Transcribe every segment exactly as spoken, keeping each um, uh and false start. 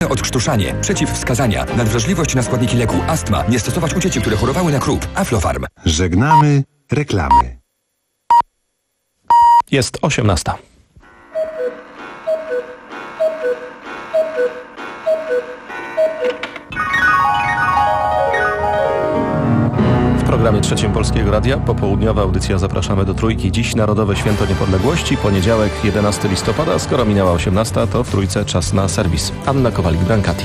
Odkrztuszanie, przeciwwskazania, nadwrażliwość na składniki leku, astma, nie stosować u dzieci, które chorowały na krup. Aflofarm. Żegnamy reklamy. Jest osiemnasta. W programie trzecim Polskiego Radia popołudniowa audycja Zapraszamy do Trójki. Dziś Narodowe Święto Niepodległości, poniedziałek jedenastego listopada. Skoro minęła osiemnasta, to w Trójce czas na serwis. Anna Kowalik-Brankati.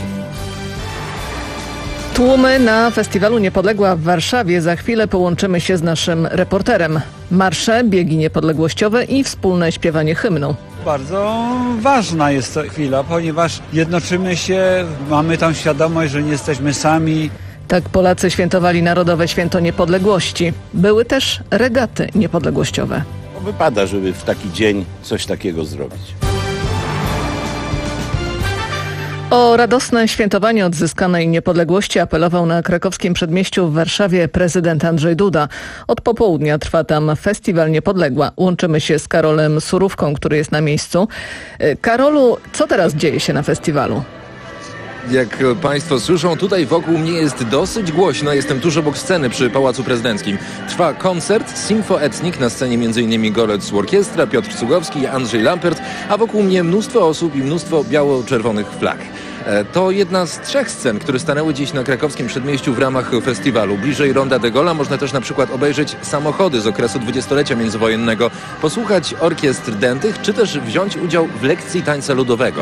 Tłumy na Festiwalu Niepodległa w Warszawie. Za chwilę połączymy się z naszym reporterem. Marsze, biegi niepodległościowe i wspólne śpiewanie hymnu. Bardzo ważna jest to chwila, ponieważ jednoczymy się, mamy tą świadomość, że nie jesteśmy sami. Tak Polacy świętowali Narodowe Święto Niepodległości. Były też regaty niepodległościowe. Wypada, żeby w taki dzień coś takiego zrobić. O radosne świętowanie odzyskanej niepodległości apelował na krakowskim przedmieściu w Warszawie prezydent Andrzej Duda. Od popołudnia trwa tam Festiwal Niepodległa. Łączymy się z Karolem Surówką, który jest na miejscu. Karolu, co teraz dzieje się na festiwalu? Jak Państwo słyszą, tutaj wokół mnie jest dosyć głośno. Jestem tuż obok sceny przy Pałacu Prezydenckim. Trwa koncert Symfo Ethnic, na scenie m.in. Golec Orkiestra, Piotr Cugowski i Andrzej Lampert, a wokół mnie mnóstwo osób i mnóstwo biało-czerwonych flag. To jedna z trzech scen, które stanęły dziś na krakowskim przedmieściu w ramach festiwalu. Bliżej Ronda de Gola można też na przykład obejrzeć samochody z okresu dwudziestolecia międzywojennego, posłuchać orkiestr dętych, czy też wziąć udział w lekcji tańca ludowego.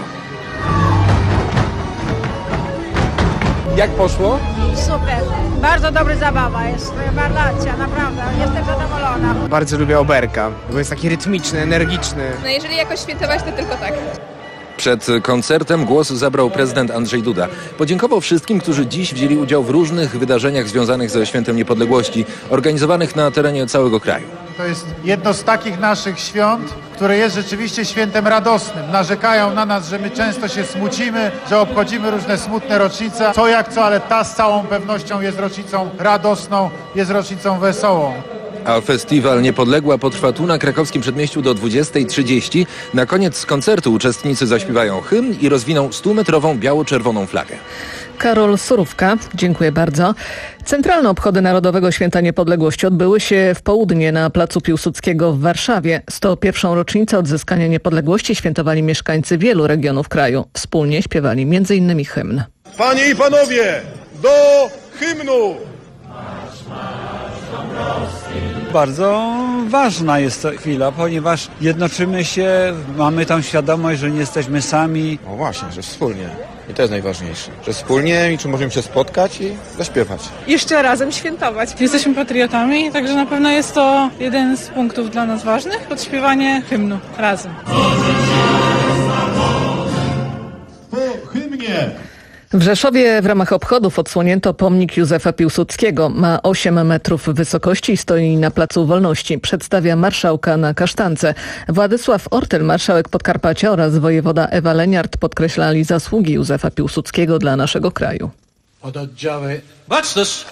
Jak poszło? Super. Bardzo dobra zabawa jest. Rewelacja, naprawdę. Jestem zadowolona. Bardzo lubię oberka, bo jest taki rytmiczny, energiczny. No jeżeli jakoś świętować, to tylko tak. Przed koncertem głos zabrał prezydent Andrzej Duda. Podziękował wszystkim, którzy dziś wzięli udział w różnych wydarzeniach związanych ze Świętem Niepodległości, organizowanych na terenie całego kraju. To jest jedno z takich naszych świąt, które jest rzeczywiście świętem radosnym. Narzekają na nas, że my często się smucimy, że obchodzimy różne smutne rocznice. Co jak co, ale ta z całą pewnością jest rocznicą radosną, jest rocznicą wesołą. A festiwal Niepodległa potrwa tu na krakowskim przedmieściu do dwudziestej trzydzieści. Na koniec koncertu uczestnicy zaśpiewają hymn i rozwiną stumetrową biało-czerwoną flagę. Karol Surówka, dziękuję bardzo. Centralne obchody Narodowego Święta Niepodległości odbyły się w południe na Placu Piłsudskiego w Warszawie. sto pierwszą rocznicę odzyskania niepodległości świętowali mieszkańcy wielu regionów kraju. Wspólnie śpiewali między innymi hymn. Panie i panowie, do hymnu! Bardzo ważna jest to chwila, ponieważ jednoczymy się, mamy tą świadomość, że nie jesteśmy sami. No właśnie, że wspólnie. I to jest najważniejsze. Że wspólnie i czy możemy się spotkać i zaśpiewać. Jeszcze razem świętować. Jesteśmy patriotami, także na pewno jest to jeden z punktów dla nas ważnych. Odśpiewanie hymnu razem. Po hymnie! W Rzeszowie w ramach obchodów odsłonięto pomnik Józefa Piłsudskiego. Ma osiem metrów wysokości i stoi na Placu Wolności. Przedstawia marszałka na kasztance. Władysław Ortyl, marszałek Podkarpacia oraz wojewoda Ewa Leniart podkreślali zasługi Józefa Piłsudskiego dla naszego kraju. Pododdziały... Baczność!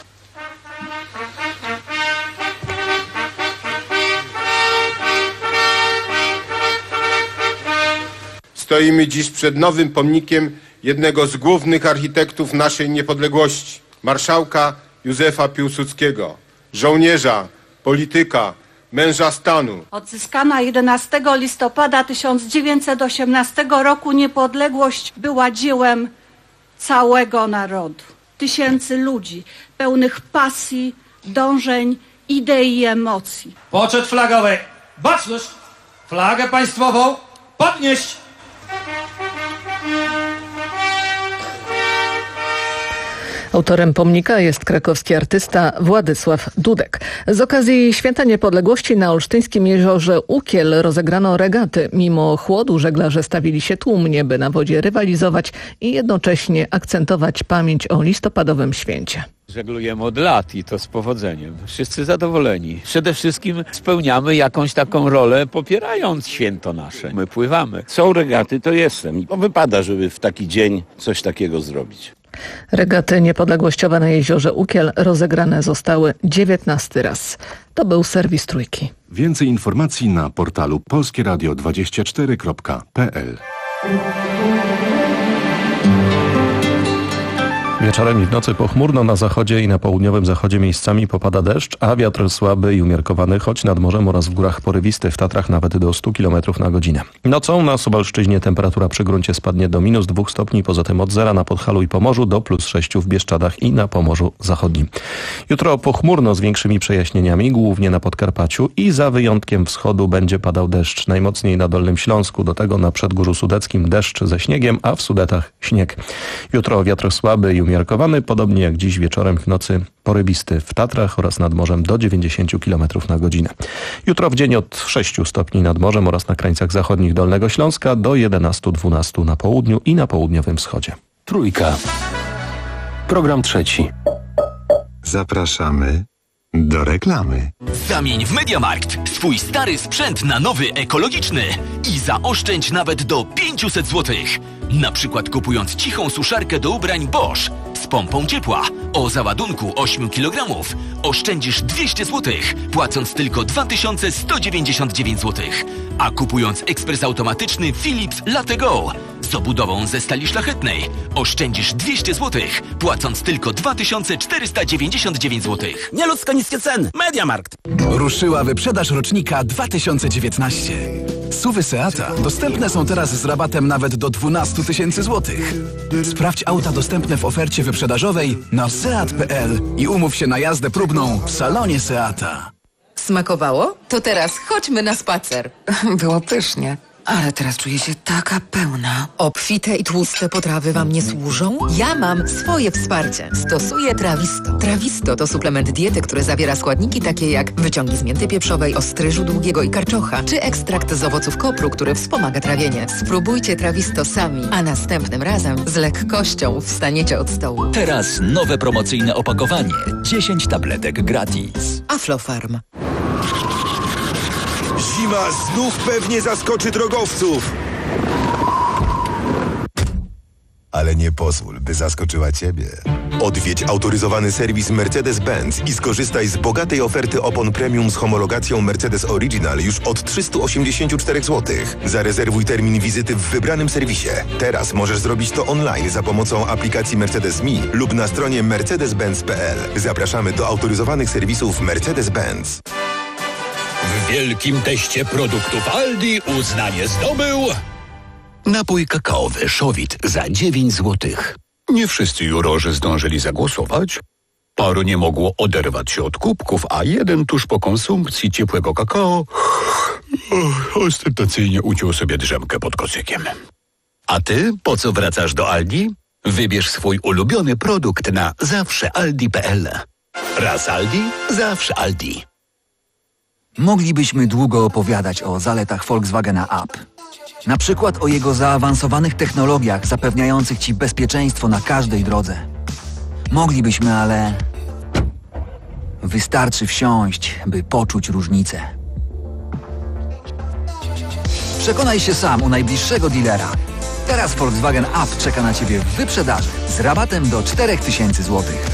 Stoimy dziś przed nowym pomnikiem jednego z głównych architektów naszej niepodległości, marszałka Józefa Piłsudskiego, żołnierza, polityka, męża stanu. Odzyskana jedenastego listopada tysiąc dziewięćset osiemnastego roku niepodległość była dziełem całego narodu. Tysięcy ludzi pełnych pasji, dążeń, idei i emocji. Poczet flagowy. Baczność! Flagę państwową podnieść! Autorem pomnika jest krakowski artysta Władysław Dudek. Z okazji Święta Niepodległości na olsztyńskim jeziorze Ukiel rozegrano regaty. Mimo chłodu żeglarze stawili się tłumnie, by na wodzie rywalizować i jednocześnie akcentować pamięć o listopadowym święcie. Żeglujemy od lat i to z powodzeniem. Wszyscy zadowoleni. Przede wszystkim spełniamy jakąś taką rolę, popierając święto nasze. My pływamy. Są regaty, to jestem. No, wypada, żeby w taki dzień coś takiego zrobić. Regaty niepodległościowe na jeziorze Ukiel rozegrane zostały dziewiętnasty raz. To był serwis Trójki. Więcej informacji na portalu polskie radio dwadzieścia cztery kropka p l. Wieczorem i w nocy pochmurno, na zachodzie i na południowym zachodzie miejscami popada deszcz, a wiatr słaby i umiarkowany, choć nad morzem oraz w górach porywisty, w Tatrach nawet do stu kilometrów na godzinę. Nocą na Suwalszczyźnie temperatura przy gruncie spadnie do minus dwóch stopni, poza tym od zera na Podhalu i Pomorzu do plus sześciu w Bieszczadach i na Pomorzu Zachodnim. Jutro pochmurno z większymi przejaśnieniami, głównie na Podkarpaciu i za wyjątkiem wschodu będzie padał deszcz. Najmocniej na Dolnym Śląsku, do tego na Przedgórzu Sudeckim deszcz ze śniegiem, a w Sudetach śnieg. Jutro wiatr słaby i umiarkowany, podobnie jak dziś wieczorem w nocy porybisty w Tatrach oraz nad morzem do dziewięćdziesięciu kilometrów na godzinę. Jutro w dzień od sześciu stopni nad morzem oraz na krańcach zachodnich Dolnego Śląska do jedenastu dwunastu na południu i na południowym wschodzie. Trójka. Program trzeci. Zapraszamy do reklamy. Zamień w MediaMarkt swój stary sprzęt na nowy, ekologiczny i zaoszczędź nawet do pięćset złotych. Na przykład kupując cichą suszarkę do ubrań Bosch z pompą ciepła o załadunku osiem kilogramów oszczędzisz dwieście złotych, płacąc tylko dwa tysiące sto dziewięćdziesiąt dziewięć złotych. A kupując ekspres automatyczny Philips Latte Go z obudową ze stali szlachetnej oszczędzisz dwieście złotych, płacąc tylko dwa tysiące czterysta dziewięćdziesiąt dziewięć złotych. Nieludzko niskie ceny. MediaMarkt. Ruszyła wyprzedaż rocznika dwa tysiące dziewiętnaście. SUVy Seata dostępne są teraz z rabatem nawet do dwanaście tysięcy złotych. Sprawdź auta dostępne w ofercie wyprzedażowej na seat kropka p l i umów się na jazdę próbną w salonie Seata. Smakowało? To teraz chodźmy na spacer. Było pysznie. Ale teraz czuję się taka pełna. Obfite i tłuste potrawy wam nie służą? Ja mam swoje wsparcie. Stosuję Trawisto. Trawisto to suplement diety, który zawiera składniki takie jak wyciągi z mięty pieprzowej, ostryżu długiego i karczocha, czy ekstrakt z owoców kopru, który wspomaga trawienie. Spróbujcie Trawisto sami, a następnym razem z lekkością wstaniecie od stołu. Teraz nowe promocyjne opakowanie. dziesięć tabletek gratis. Aflofarm. Zima znów pewnie zaskoczy drogowców. Ale nie pozwól, by zaskoczyła Ciebie. Odwiedź autoryzowany serwis Mercedes-Benz i skorzystaj z bogatej oferty opon premium z homologacją Mercedes Original już od trzysta osiemdziesiąt cztery złotych. Zarezerwuj termin wizyty w wybranym serwisie. Teraz możesz zrobić to online za pomocą aplikacji Mercedes Me lub na stronie mercedes benz kropka p l. Zapraszamy do autoryzowanych serwisów Mercedes-Benz. W wielkim teście produktów Aldi uznanie zdobył napój kakaowy Szowit za dziewięć złotych. Nie wszyscy jurorzy zdążyli zagłosować. Paru nie mogło oderwać się od kubków, a jeden tuż po konsumpcji ciepłego kakao ostentacyjnie uciął sobie drzemkę pod kocykiem. A ty po co wracasz do Aldi? Wybierz swój ulubiony produkt na zawsze aldi kropka p l. Raz Aldi, zawsze Aldi. Moglibyśmy długo opowiadać o zaletach Volkswagena Up. Na przykład o jego zaawansowanych technologiach zapewniających Ci bezpieczeństwo na każdej drodze. Moglibyśmy, ale wystarczy wsiąść, by poczuć różnicę. Przekonaj się sam u najbliższego dealera. Teraz Volkswagen Up czeka na Ciebie w wyprzedaży z rabatem do cztery tysiące złotych.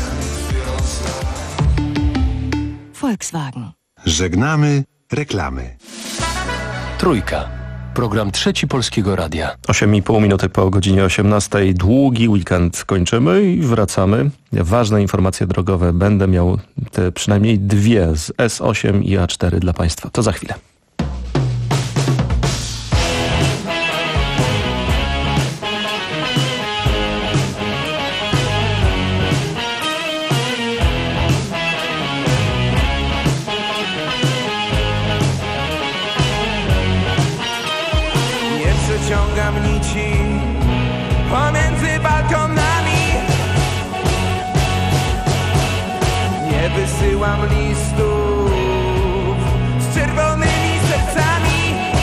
Volkswagen. Żegnamy reklamy. Trójka. Program trzeci Polskiego Radia. osiem i pół minuty po godzinie osiemnastej. Długi weekend kończymy i wracamy. Ważne informacje drogowe. Będę miał te przynajmniej dwie z S osiem i A cztery dla Państwa. To za chwilę. Ciągam nici pomiędzy balkonami. Nie wysyłam listów z czerwonymi sercami.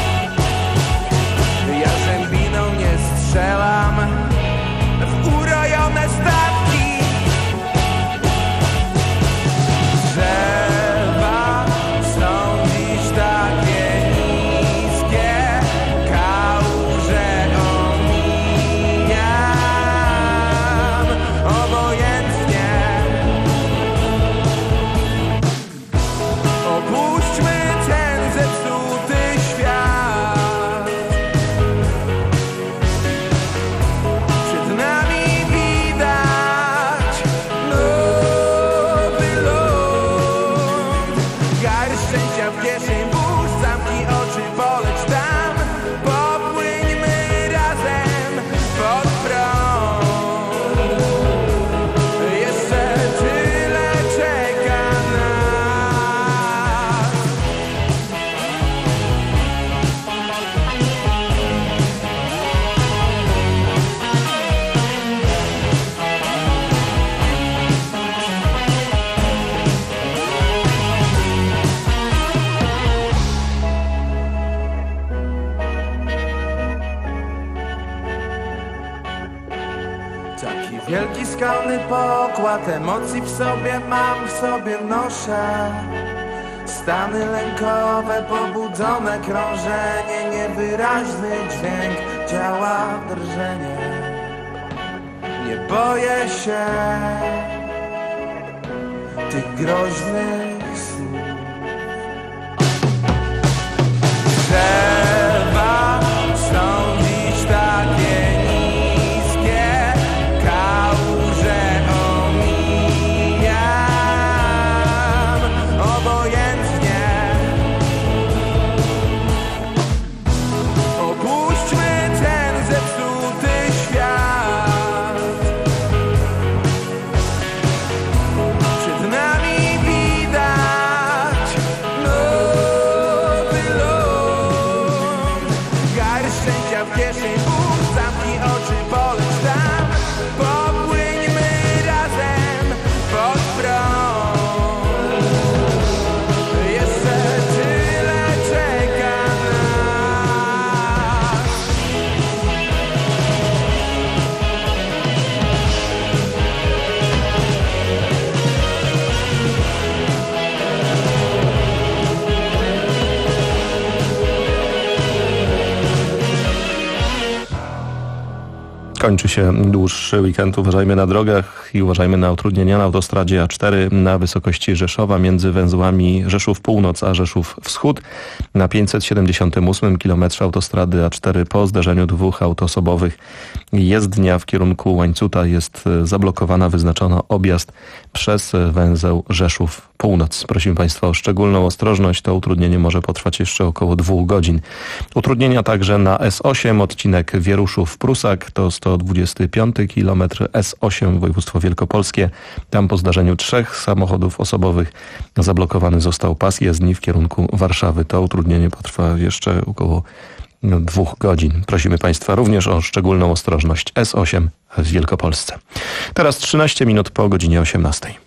Ja zębiną nie strzelam w urojone stawki. Drzewa są dziś takie niskie. Taki wielki skalny pokład emocji w sobie mam, w sobie noszę. Stany lękowe, pobudzone krążenie, niewyraźny dźwięk, działa drżenie. Nie boję się tych groźnych słów. Drzewa są dziś takie niskie, kałuże omijam obojętnie. Opuśćmy ten zepsuty świat. Przed nami widać nowy ląd. Garść szczęścia w kieszeni, Bóg, zamknij oczy, poleć tam. Popłyńmy razem pod prąd. Jeszcze tyle czeka nas. Kończy się dłuższy weekend. Uważajmy na drogach i uważajmy na utrudnienia na autostradzie A cztery na wysokości Rzeszowa między węzłami Rzeszów Północ a Rzeszów Wschód. Na pięćset siedemdziesiątym ósmym kilometrze autostrady A cztery po zderzeniu dwóch aut osobowych jezdnia w kierunku Łańcuta jest zablokowana. Wyznaczono objazd przez węzeł Rzeszów Północ. Prosimy Państwa o szczególną ostrożność. To utrudnienie może potrwać jeszcze około dwóch godzin. Utrudnienia także na S osiem, odcinek Wieruszów-Prusak, to sto dwudziesty piąty kilometr S osiem, województwo wielkopolskie. Tam po zdarzeniu trzech samochodów osobowych zablokowany został pas jezdni w kierunku Warszawy. To utrudnienie potrwa jeszcze około dwóch godzin. Prosimy Państwa również o szczególną ostrożność. S osiem w Wielkopolsce. Teraz trzynaście minut po godzinie osiemnastej.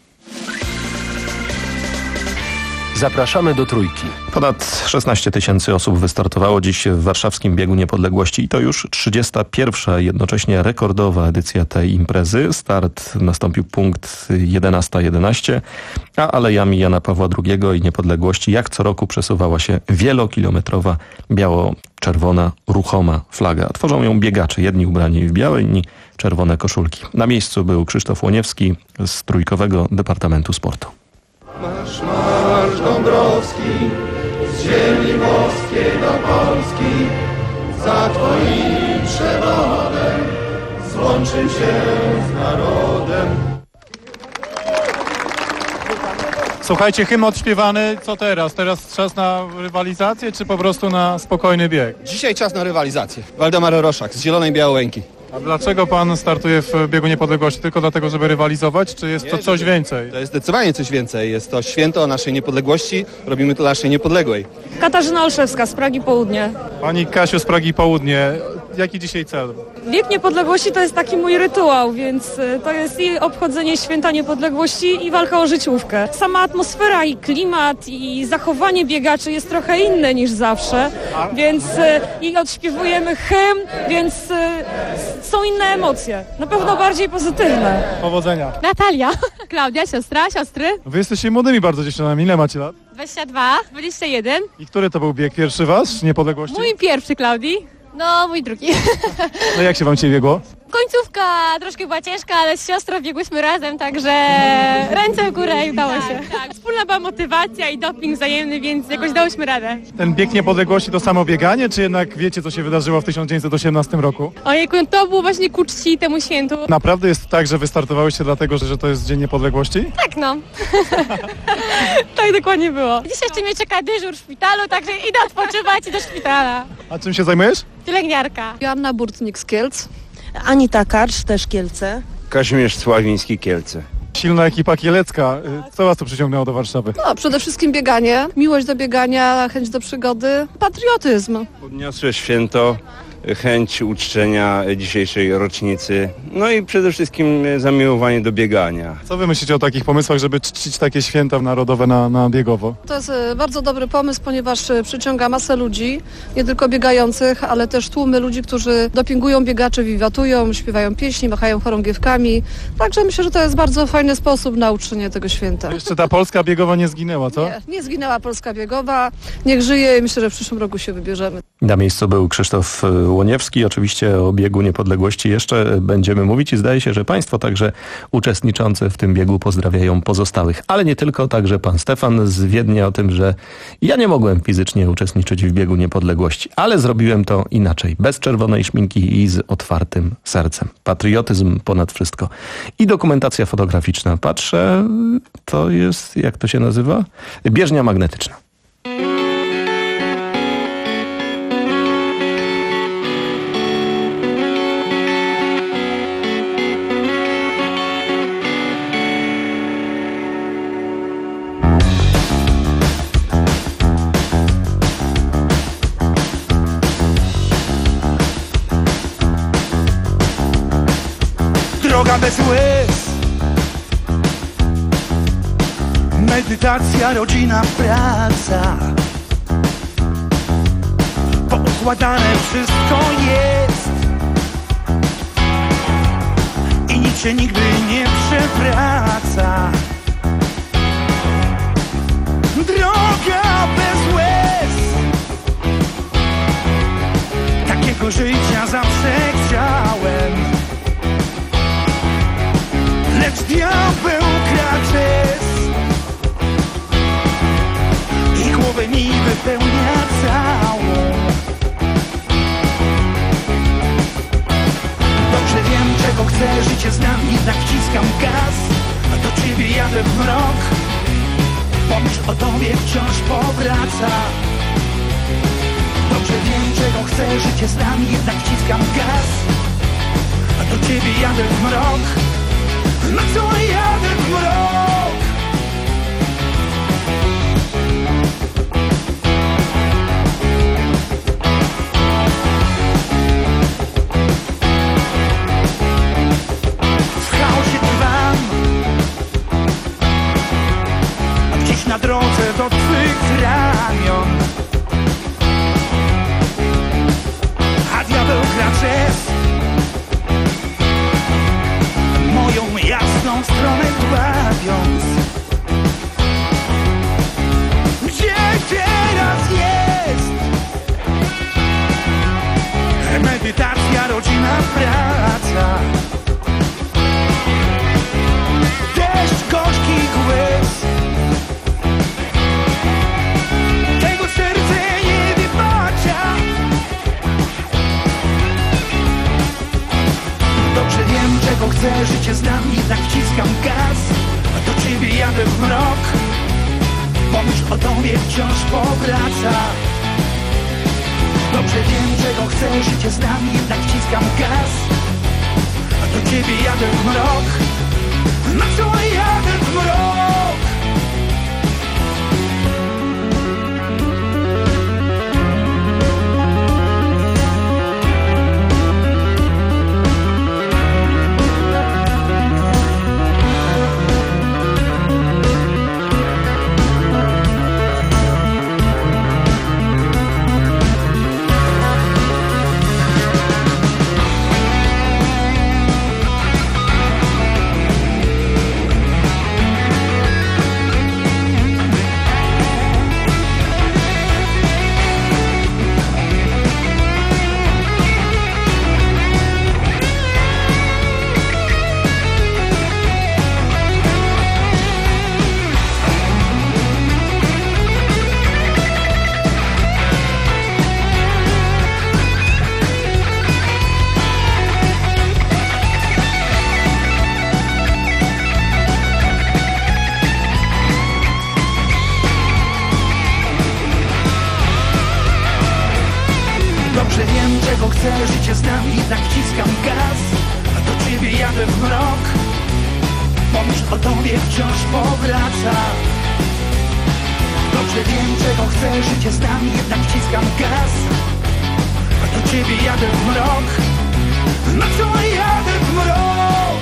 Zapraszamy do Trójki. Ponad szesnaście tysięcy osób wystartowało dziś w warszawskim Biegu Niepodległości i to już trzydziesta pierwsza jednocześnie rekordowa edycja tej imprezy. Start nastąpił punkt jedenasta jedenaście, a alejami Jana Pawła drugiego i Niepodległości jak co roku przesuwała się wielokilometrowa biało-czerwona ruchoma flaga. Tworzą ją biegacze, jedni ubrani w białe, inni czerwone koszulki. Na miejscu był Krzysztof Łoniewski z Trójkowego Departamentu Sportu. Marsz, marsz Dąbrowski, z ziemi włoskiej do Polski, za twoim przewodem złączył się z narodem. Słuchajcie, hymn odśpiewany, co teraz? Teraz czas na rywalizację, czy po prostu na spokojny bieg? Dzisiaj czas na rywalizację. Waldemar Roszak z Zielonej Białołęki. A dlaczego pan startuje w Biegu Niepodległości? Tylko dlatego, żeby rywalizować, czy jest to coś więcej? To jest zdecydowanie coś więcej. Jest to święto naszej niepodległości. Robimy to dla naszej niepodległej. Katarzyna Olszewska z Pragi Południe. Pani Kasiu z Pragi Południe, jaki dzisiaj cel? Bieg Niepodległości to jest taki mój rytuał, więc to jest i obchodzenie święta niepodległości i walka o życiówkę. Sama atmosfera i klimat i zachowanie biegaczy jest trochę inne niż zawsze, więc i odśpiewujemy hymn, więc są inne emocje. Na pewno bardziej pozytywne. Powodzenia. Natalia. Klaudia, siostra, siostry. Wy jesteście młodymi bardzo dziewczynami. Ile macie lat? dwadzieścia dwa, dwadzieścia jeden. I który to był bieg? Pierwszy wasz Niepodległości? Mój pierwszy, Klaudii. No, mój drugi. No jak się wam dzisiaj biegło? Końcówka troszkę była ciężka, ale z siostrą biegłyśmy razem, także ręce w górę i udało się. Tak, tak. Wspólna była motywacja i doping wzajemny, więc jakoś dałyśmy radę. Ten bieg Niepodległości to samo bieganie, czy jednak wiecie, co się wydarzyło w tysiąc dziewięćset osiemnastym roku? Ojejku, to było właśnie ku czci temu świętu. Naprawdę jest tak, że wystartowałyście dlatego, że to jest Dzień Niepodległości? Tak, no. Tak dokładnie było. Dziś jeszcze mnie czeka dyżur w szpitalu, także idę odpoczywać i do szpitala. A czym się zajmujesz? Pielęgniarka. Joanna Burtnik z Kielc. Anita Karcz, też Kielce. Kazimierz Sławiński, Kielce. Silna ekipa kielecka. Co was tu przyciągnęło do Warszawy? No, przede wszystkim bieganie, miłość do biegania, chęć do przygody, patriotyzm. Podniosłe święto chęć uczczenia dzisiejszej rocznicy, no i przede wszystkim zamiłowanie do biegania. Co wy myślicie o takich pomysłach, żeby czcić takie święta narodowe na, na biegowo? To jest bardzo dobry pomysł, ponieważ przyciąga masę ludzi, nie tylko biegających, ale też tłumy ludzi, którzy dopingują biegaczy, wiwatują, śpiewają pieśni, machają chorągiewkami. Także myślę, że to jest bardzo fajny sposób na uczczenie tego święta. Jeszcze ta Polska biegowa nie zginęła, co? Nie, nie zginęła Polska biegowa. Niech żyje i myślę, że w przyszłym roku się wybierzemy. Na miejscu był Krzysztof Łoniewski. Oczywiście o biegu niepodległości jeszcze będziemy mówić i zdaje się, że państwo także uczestniczący w tym biegu pozdrawiają pozostałych. Ale nie tylko, także pan Stefan z Wiednia o tym, że ja nie mogłem fizycznie uczestniczyć w biegu niepodległości, ale zrobiłem to inaczej, bez czerwonej szminki i z otwartym sercem. Patriotyzm ponad wszystko. I dokumentacja fotograficzna. Patrzę, to jest, jak to się nazywa? Bieżnia magnetyczna. Droga bez łez, medytacja, rodzina, praca. Poukładane wszystko jest i nic się nigdy nie przewraca. Droga bez łez, takiego życia zawsze chciałem. Lecz diabeł kraczes i głowę mi wypełnia całą. Dobrze wiem, czego chcę, życie znam, jednak wciskam gaz, a do ciebie jadę w mrok. Pomyśl o tobie wciąż powraca. Dobrze wiem, czego chcę, życie znam, jednak wciskam gaz, a do ciebie jadę w mrok. Na co jadę w mrok? W chaosie trwam, a gdzieś na drodze do twych ramion, a diabeł kraczes moją jasną stronę dławiąc. Gdzie teraz jest medytacja, rodzina, praca? Deszcz gorzkich łez, tego serce nie wybacza. Dobrze wiem, czego chcę, życie znam, jednak wciskam gaz, a do ciebie jadę w mrok. Pomyśl o tobie wciąż powraca. Dobrze wiem, czego chcę, życie znam, jednak wciskam gaz, a do ciebie jadę w mrok. Na co jadę w mrok? Dobrze wiem, czego chcę, życie znam, jednak wciskam gaz, a do ciebie jadę w mrok. Pomyśl o tobie wciąż powraca. Dobrze wiem, czego chcę, życie znam, jednak wciskam gaz, do ciebie jadę w mrok. Na co jadę w mrok?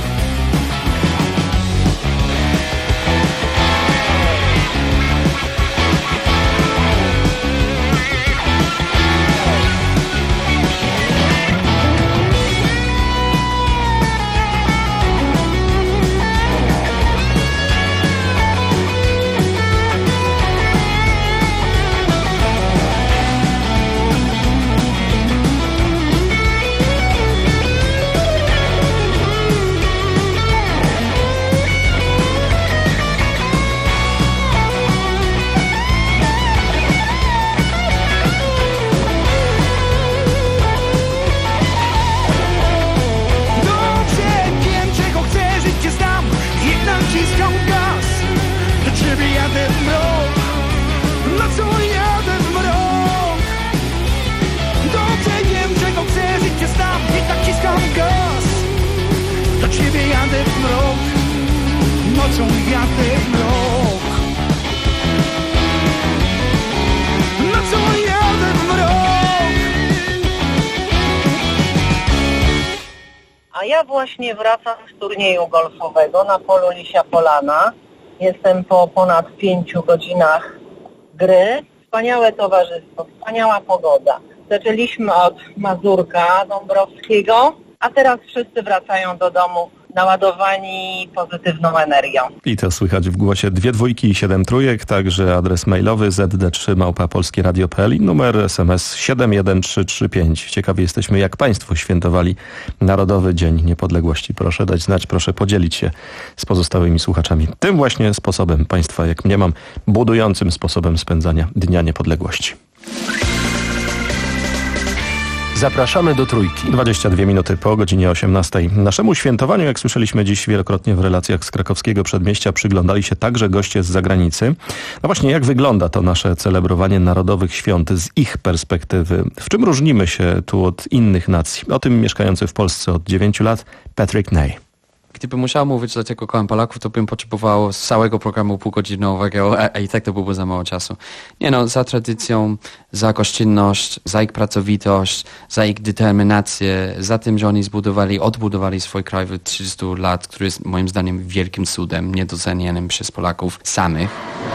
A ja właśnie wracam z turnieju golfowego na polu Lisia Polana. Jestem po ponad pięciu godzinach gry. Wspaniałe towarzystwo, wspaniała pogoda. Zaczęliśmy od Mazurka Dąbrowskiego, a teraz wszyscy wracają do domu naładowani pozytywną energią. I to słychać w głosie dwie dwójki i siedem trójek, także adres mailowy z d trzy małpa polskie radio kropka p l i numer es em es siedem jeden trzy trzy pięć. Ciekawi jesteśmy, jak Państwo świętowali Narodowy Dzień Niepodległości. Proszę dać znać, proszę podzielić się z pozostałymi słuchaczami tym właśnie sposobem Państwa, jak mniemam, budującym sposobem spędzania Dnia Niepodległości. Zapraszamy do Trójki. dwadzieścia dwie minuty po godzinie osiemnastej. Naszemu świętowaniu, jak słyszeliśmy dziś wielokrotnie w relacjach z krakowskiego przedmieścia, przyglądali się także goście z zagranicy. No właśnie, jak wygląda to nasze celebrowanie narodowych świąt z ich perspektywy? W czym różnimy się tu od innych nacji? O tym mieszkający w Polsce od dziewięciu lat Patrick Ney. Gdybym musiał mówić, dlaczego kocham Polaków, to bym potrzebował z całego programu półgodzinowego, a, a i tak to byłoby za mało czasu. Nie no, za tradycją, za gościnność, za ich pracowitość, za ich determinację, za tym, że oni zbudowali, odbudowali swój kraj w trzydziestu lat, który jest moim zdaniem wielkim cudem, niedocenianym przez Polaków samych.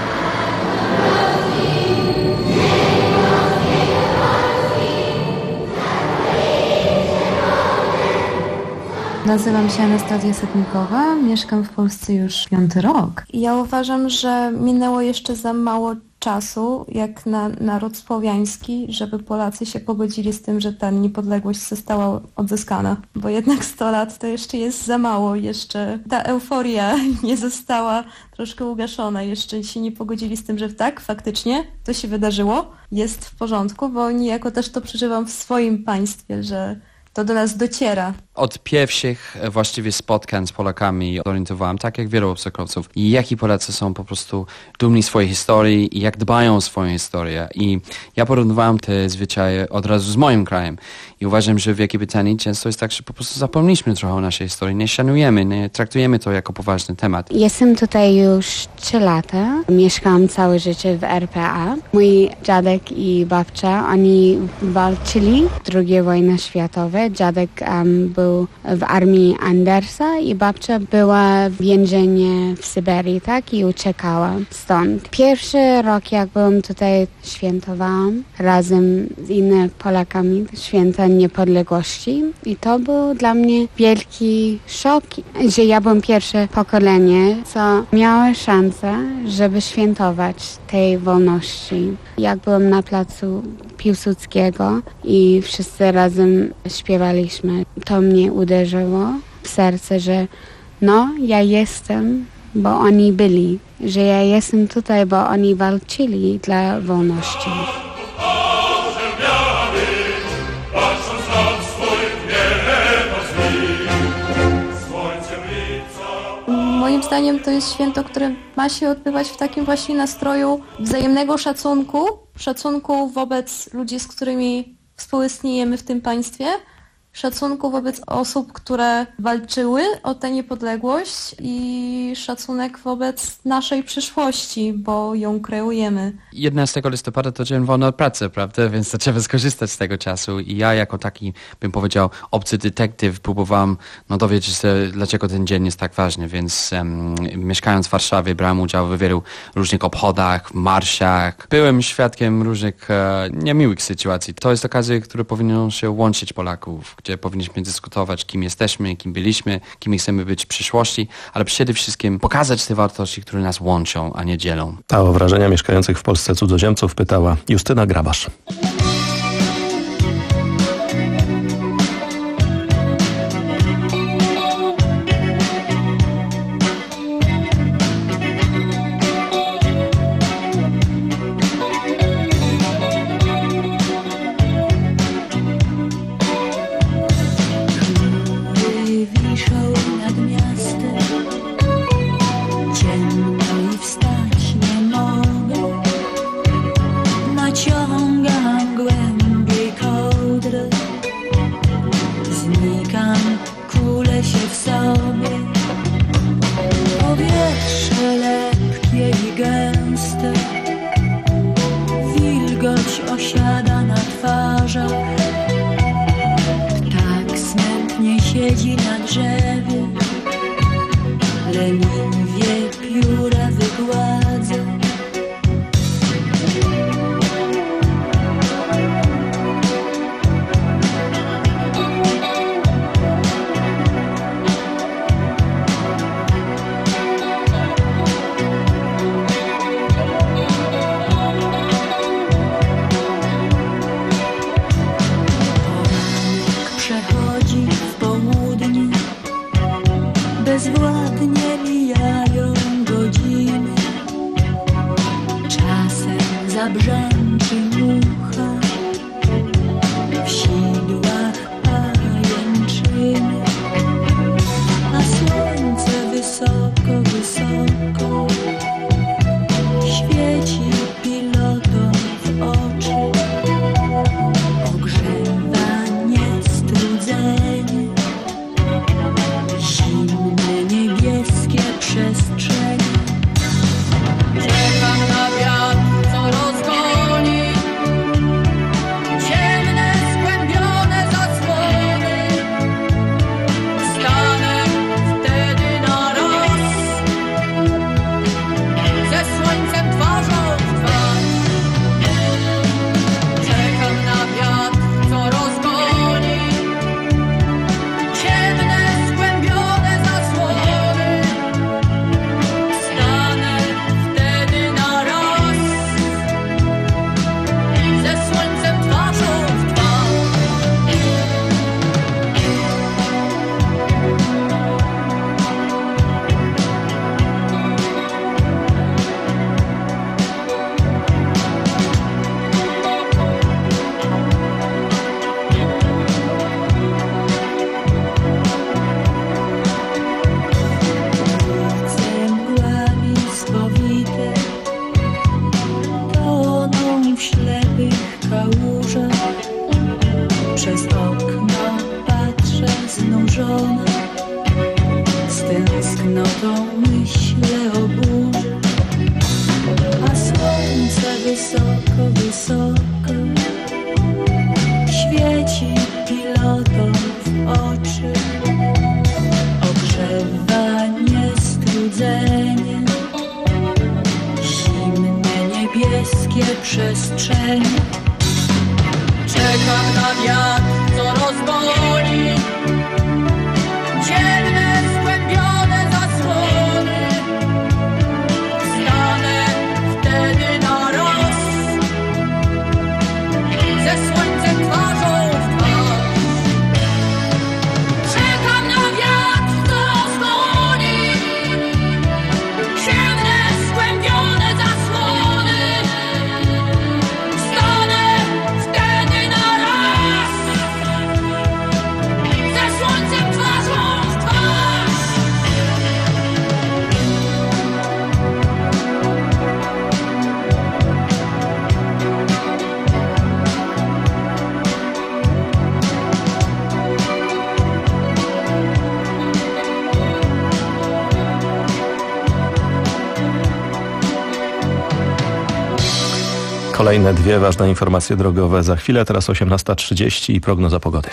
Nazywam się Anastazja Setnikowa, mieszkam w Polsce już piąty rok. Ja uważam, że minęło jeszcze za mało czasu, jak na naród słowiański, żeby Polacy się pogodzili z tym, że ta niepodległość została odzyskana. Bo jednak sto lat to jeszcze jest za mało, jeszcze ta euforia nie została troszkę ugaszona, jeszcze się nie pogodzili z tym, że tak, faktycznie to się wydarzyło, jest w porządku, bo niejako też to przeżywam w swoim państwie, że to do nas dociera. Od pierwszych właściwie spotkań z Polakami orientowałem, tak jak wielu obcokrajowców, jaki Polacy są po prostu dumni swojej historii i jak dbają o swoją historię. I ja porównywałem te zwyczaje od razu z moim krajem. I uważam, że w Wielkiej Brytanii często jest tak, że po prostu zapomnieliśmy trochę o naszej historii, nie szanujemy, nie traktujemy to jako poważny temat. Jestem tutaj już trzy lata. Mieszkałam całe życie w R P A. Mój dziadek i babcia, oni walczyli w drugiej wojnie światowej. Dziadek um, był w armii Andersa i babcia była w więzieniu w Syberii, tak? I uciekała stąd. Pierwszy rok, jak byłam tutaj, świętowałam razem z innymi Polakami święta niepodległości i to był dla mnie wielki szok, że ja byłam pierwsze pokolenie, co miało szansę, żeby świętować tej wolności. Jak byłam na placu Piłsudskiego i wszyscy razem śpiewaliśmy, to mnie uderzyło w serce, że no, ja jestem, bo oni byli, że ja jestem tutaj, bo oni walczyli dla wolności. Moim zdaniem to jest święto, które ma się odbywać w takim właśnie nastroju wzajemnego szacunku, szacunku wobec ludzi, z którymi współistniejemy w tym państwie, Szacunku wobec osób, które walczyły o tę niepodległość i szacunek wobec naszej przyszłości, bo ją kreujemy. jedenastego listopada to dzień wolny od pracy, prawda? Więc to trzeba skorzystać z tego czasu i ja jako taki, bym powiedział, obcy detektyw próbowałem no, dowiedzieć się, dlaczego ten dzień jest tak ważny, więc um, mieszkając w Warszawie brałem udział w wielu różnych obchodach, marszach. Byłem świadkiem różnych e, niemiłych sytuacji. To jest okazja, która powinna się łączyć Polaków, gdzie powinniśmy dyskutować, kim jesteśmy, kim byliśmy, kim chcemy być w przyszłości, ale przede wszystkim pokazać te wartości, które nas łączą, a nie dzielą. A o wrażenia mieszkających w Polsce cudzoziemców pytała Justyna Grabasz. Osiada na twarzach, ptak smętnie siedzi na drzewie, leniwie pióra wygładza. Bezwładnie mijają godziny, czasem zabrzęczy mucha, w sidłach pajęczyny, a słońce wysoko, wysoko świeci pilotom w oczy, ogrzewa niestrudzenie. Przestrzeń. Czekam na wiatr, co rozgoni ciemne, skłębione zasłony. Stanę wtedy na raz ze słońcem twarzą w twarz. Czekam na wiatr, co rozgoni ciemne, skłębione zasłony. Przez okno patrzę znużona, z tęsknotą myślę o burzy, a słońce wysoko, wysoko świeci pilotom w oczy, ogrzewa niestrudzenie, zimne niebieskie przestrzenie. Czekam na wiatr, co rozgoni ciemne, skłębione zasłony. Stanę wtedy na raz ze słońcem twarzą w twarz. Czekam na wiatr, co rozgoni ciemne, skłębione zasłony. Stanę wtedy na raz Kolejne dwie ważne informacje drogowe za chwilę, teraz osiemnasta trzydzieści i prognoza pogody.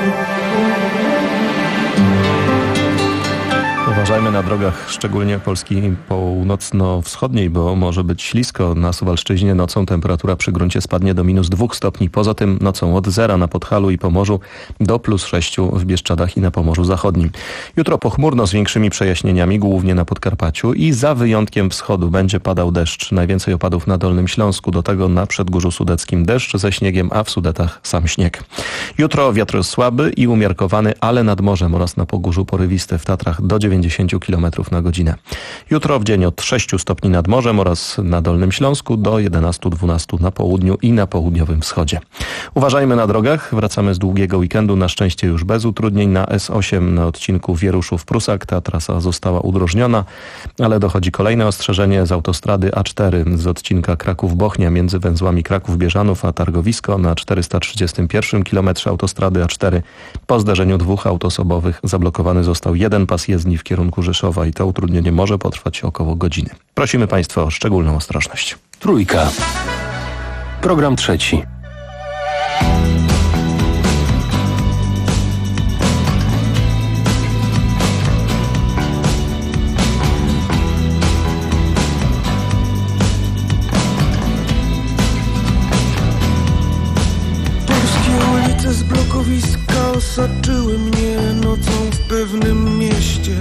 Uważajmy na drogach, szczególnie Polski północno-wschodniej, bo może być ślisko. Na Suwalszczyźnie nocą temperatura przy gruncie spadnie do minus dwóch stopni. Poza tym nocą od zera na Podhalu i Pomorzu do plus sześciu w Bieszczadach i na Pomorzu Zachodnim. Jutro pochmurno z większymi przejaśnieniami, głównie na Podkarpaciu i za wyjątkiem wschodu będzie padał deszcz. Najwięcej opadów na Dolnym Śląsku, do tego na Przedgórzu Sudeckim deszcz ze śniegiem, a w Sudetach sam śnieg. Jutro wiatr słaby i umiarkowany, ale nad morzem oraz na Pogórzu porywisty, w Tatrach do dziewięćdziesięciu kilometrów na godzinę. Jutro w dzień od sześciu stopni nad morzem oraz na Dolnym Śląsku do jedenastu dwunastu na południu i na południowym wschodzie. Uważajmy na drogach. Wracamy z długiego weekendu, na szczęście już bez utrudnień. Na S osiem na odcinku Wieruszów-Prusak ta trasa została udrożniona, ale dochodzi kolejne ostrzeżenie z autostrady A cztery z odcinka Kraków-Bochnia między węzłami Kraków-Bieżanów a Targowisko na czterysta trzydziestym pierwszym kilometrze autostrady A cztery. Po zderzeniu dwóch autosobowych zablokowany został jeden pas jezdni w kierunku Rzeszowa i to utrudnienie może potrwać około godziny. Prosimy Państwa o szczególną ostrożność. Trójka. Program trzeci. Polskie ulice z blokowiska osaczyły mnie nocą w pewnym mieście.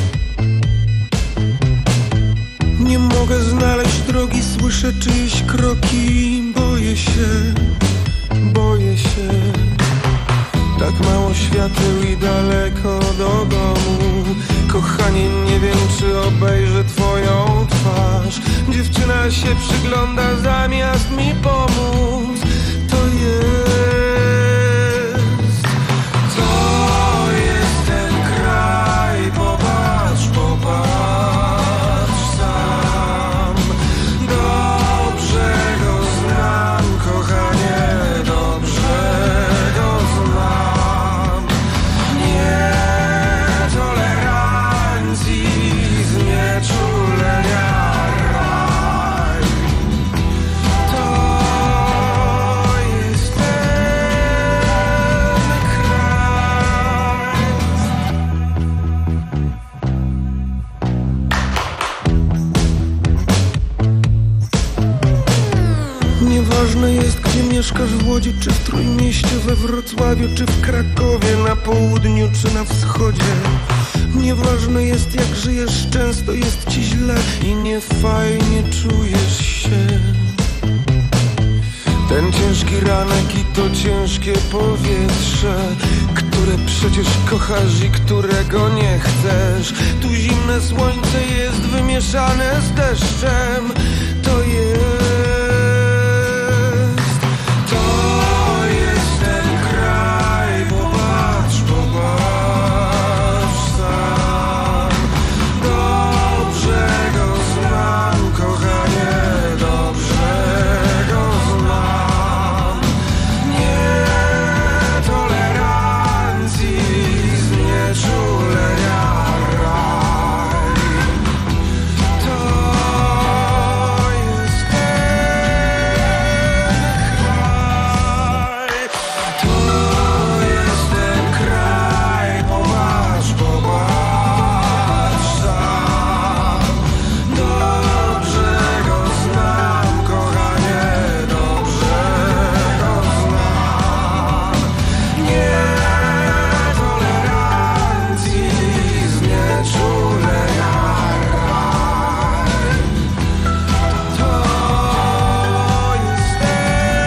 Nie mogę znaleźć drogi, słyszę czyjeś kroki. Boję się, boję się. Tak mało świateł i daleko do domu. Kochanie, nie wiem, czy obejrzę twoją twarz. Dziewczyna się przygląda zamiast mi pomóc. To jest, to jest ten kraj. Popatrz, popatrz. Ważne jest, gdzie mieszkasz, w Łodzi czy w Trójmieście, we Wrocławiu czy w Krakowie, na południu czy na wschodzie. Nieważne jest, jak żyjesz, często jest ci źle i niefajnie czujesz się. Ten ciężki ranek i to ciężkie powietrze, które przecież kochasz i którego nie chcesz. Tu zimne słońce jest wymieszane z deszczem. To jest, to jest ten kraj. Popatrz, popatrz sam. Dobrze go znam, kochanie, dobrze go znam. Nietolerancji, znieczulenia raj. To jest ten kraj. Popatrz, popatrz sam. Dobrze go znam, kochanie, dobrze go znam. Nietolerancji, znieczulenia raj. To jest ten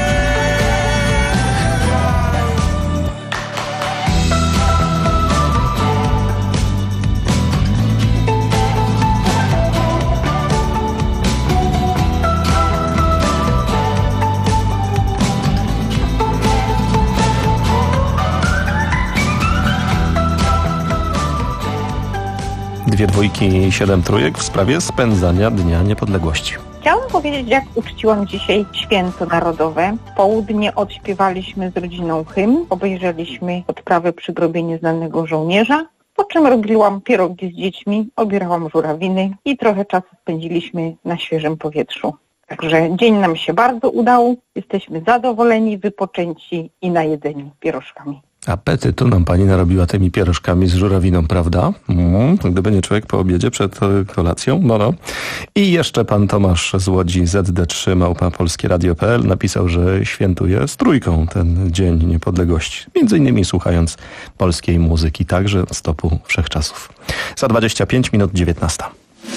Dwie dwójki i siedem trójek w sprawie spędzania Dnia Niepodległości. Chciałam powiedzieć, jak uczciłam dzisiaj święto narodowe. W południe odśpiewaliśmy z rodziną hymn, obejrzeliśmy odprawę przy grobie nieznanego żołnierza, po czym robiłam pierogi z dziećmi, obierałam żurawiny i trochę czasu spędziliśmy na świeżym powietrzu. Także dzień nam się bardzo udał, jesteśmy zadowoleni, wypoczęci i najedzeni pierożkami. Apetytu nam pani narobiła tymi pierożkami z żurawiną, prawda? Mm, gdyby nie człowiek po obiedzie przed kolacją, no no. I jeszcze pan Tomasz z Łodzi Z D trzy małpa polskie radio kropka p l napisał, że świętuje z trójką ten Dzień Niepodległości. Między innymi słuchając polskiej muzyki, także stopu wszechczasów. Za dwadzieścia pięć minut dziewiętnasta.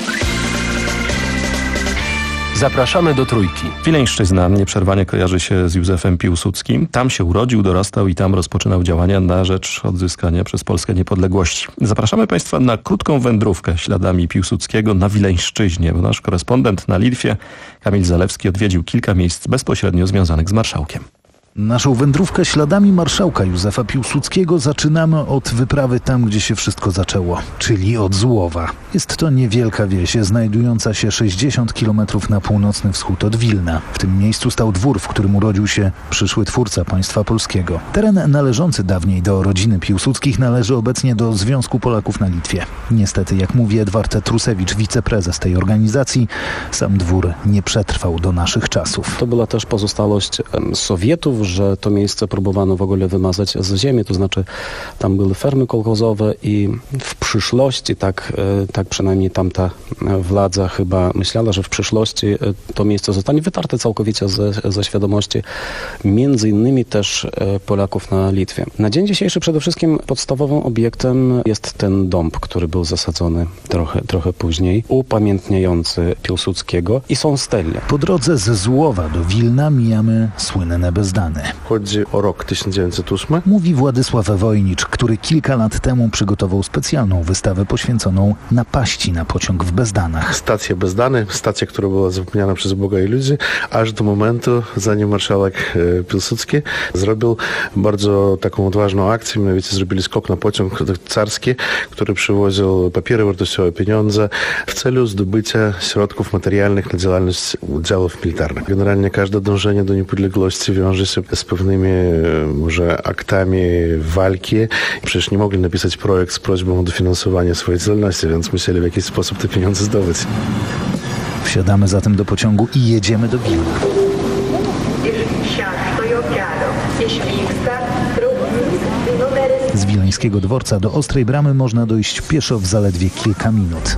Zapraszamy do Trójki. Wileńszczyzna nieprzerwanie kojarzy się z Józefem Piłsudskim. Tam się urodził, dorastał i tam rozpoczynał działania na rzecz odzyskania przez Polskę niepodległości. Zapraszamy Państwa na krótką wędrówkę śladami Piłsudskiego na Wileńszczyźnie, bo nasz korespondent na Litwie, Kamil Zalewski, odwiedził kilka miejsc bezpośrednio związanych z marszałkiem. Naszą wędrówkę śladami marszałka Józefa Piłsudskiego zaczynamy od wyprawy tam, gdzie się wszystko zaczęło, czyli od Złowa. Jest to niewielka wieś, znajdująca się sześćdziesiąt kilometrów na północny wschód od Wilna. W tym miejscu stał dwór, w którym urodził się przyszły twórca państwa polskiego. Teren należący dawniej do rodziny Piłsudskich należy obecnie do Związku Polaków na Litwie. Niestety, jak mówi Edward Trusewicz, wiceprezes tej organizacji, sam dwór nie przetrwał do naszych czasów. To była też pozostałość Sowietów, że to miejsce próbowano w ogóle wymazać z ziemi, to znaczy tam były fermy kolchozowe i w przyszłości, tak, tak przynajmniej tamta władza chyba myślała, że w przyszłości to miejsce zostanie wytarte całkowicie ze, ze świadomości między innymi też Polaków na Litwie. Na dzień dzisiejszy przede wszystkim podstawowym obiektem jest ten dąb, który był zasadzony trochę, trochę później, upamiętniający Piłsudskiego i są stelle. Po drodze ze Złowa do Wilna mijamy słynne Bezdany. Chodzi o rok tysiąc dziewięćset ósmy. Mówi Władysław Wojnicz, który kilka lat temu przygotował specjalną wystawę poświęconą napaści na pociąg w Bezdanach. Stacja Bezdany, stacja, która była zapomniana przez Boga i ludzi, aż do momentu, zanim marszałek Piłsudski zrobił bardzo taką odważną akcję, mianowicie zrobili skok na pociąg carski, który przywoził papiery wartościowe, pieniądze w celu zdobycia środków materialnych na działalność oddziałów militarnych. Generalnie każde dążenie do niepodległości wiąże się z pewnymi może aktami walki. Przecież nie mogli napisać projekt z prośbą o dofinansowanie swojej działalności, więc musieli w jakiś sposób te pieniądze zdobyć. Wsiadamy zatem do pociągu i jedziemy do Wilna. Z wileńskiego dworca do Ostrej Bramy można dojść pieszo w zaledwie kilka minut.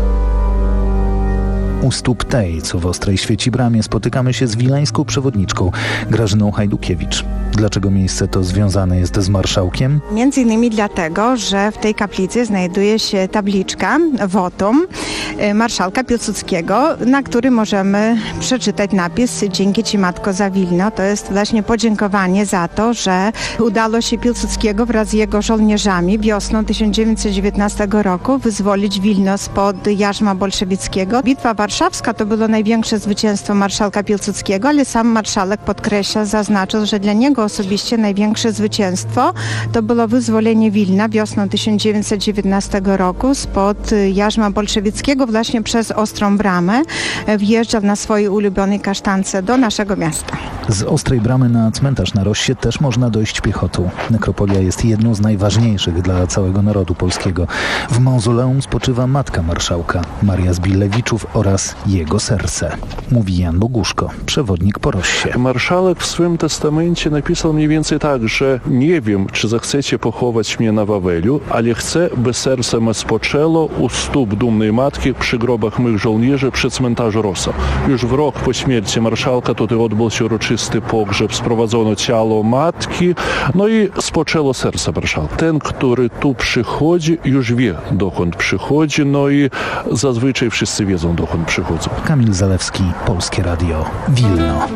U stóp tej, co w Ostrej Świeci Bramie, spotykamy się z wileńską przewodniczką Grażyną Hajdukiewicz. Dlaczego miejsce to związane jest z marszałkiem? Między innymi dlatego, że w tej kaplicy znajduje się tabliczka wotum marszałka Piłsudskiego, na którym możemy przeczytać napis „Dzięki Ci, Matko, za Wilno”. To jest właśnie podziękowanie za to, że udało się Piłsudskiego wraz z jego żołnierzami wiosną tysiąc dziewięćset dziewiętnastego roku wyzwolić Wilno spod jarzma bolszewickiego. Bitwa warszawska to było największe zwycięstwo marszałka Piłsudskiego, ale sam marszałek podkreśla, zaznaczył, że dla niego osobiście największe zwycięstwo to było wyzwolenie Wilna wiosną tysiąc dziewięćset dziewiętnastego roku spod jarzma bolszewickiego właśnie przez Ostrą Bramę. Wjeżdżał na swojej ulubionej kasztance do naszego miasta. Z Ostrej Bramy na cmentarz na Rossie też można dojść piechotą. Nekropolia jest jedną z najważniejszych dla całego narodu polskiego. W mauzoleum spoczywa matka marszałka, Maria Zbilewiczów, oraz jego serce. Mówi Jan Boguszko, przewodnik po Rossie. Marszałek w swoim testamencie napisał mniej więcej tak, że nie wiem, czy zechcecie pochować mnie na Wawelu, ale chcę, by serce me spoczęło u stóp dumnej matki przy grobach mych żołnierzy przy cmentarzu Rosa. Już w rok po śmierci marszałka tutaj odbył się uroczysty pogrzeb, sprowadzono ciało matki, no i spoczęło serce marszałka. Ten, który tu przychodzi, już wie, dokąd przychodzi, no i zazwyczaj wszyscy wiedzą, dokąd przychodzą. Kamil Zalewski, Polskie Radio, Wilno.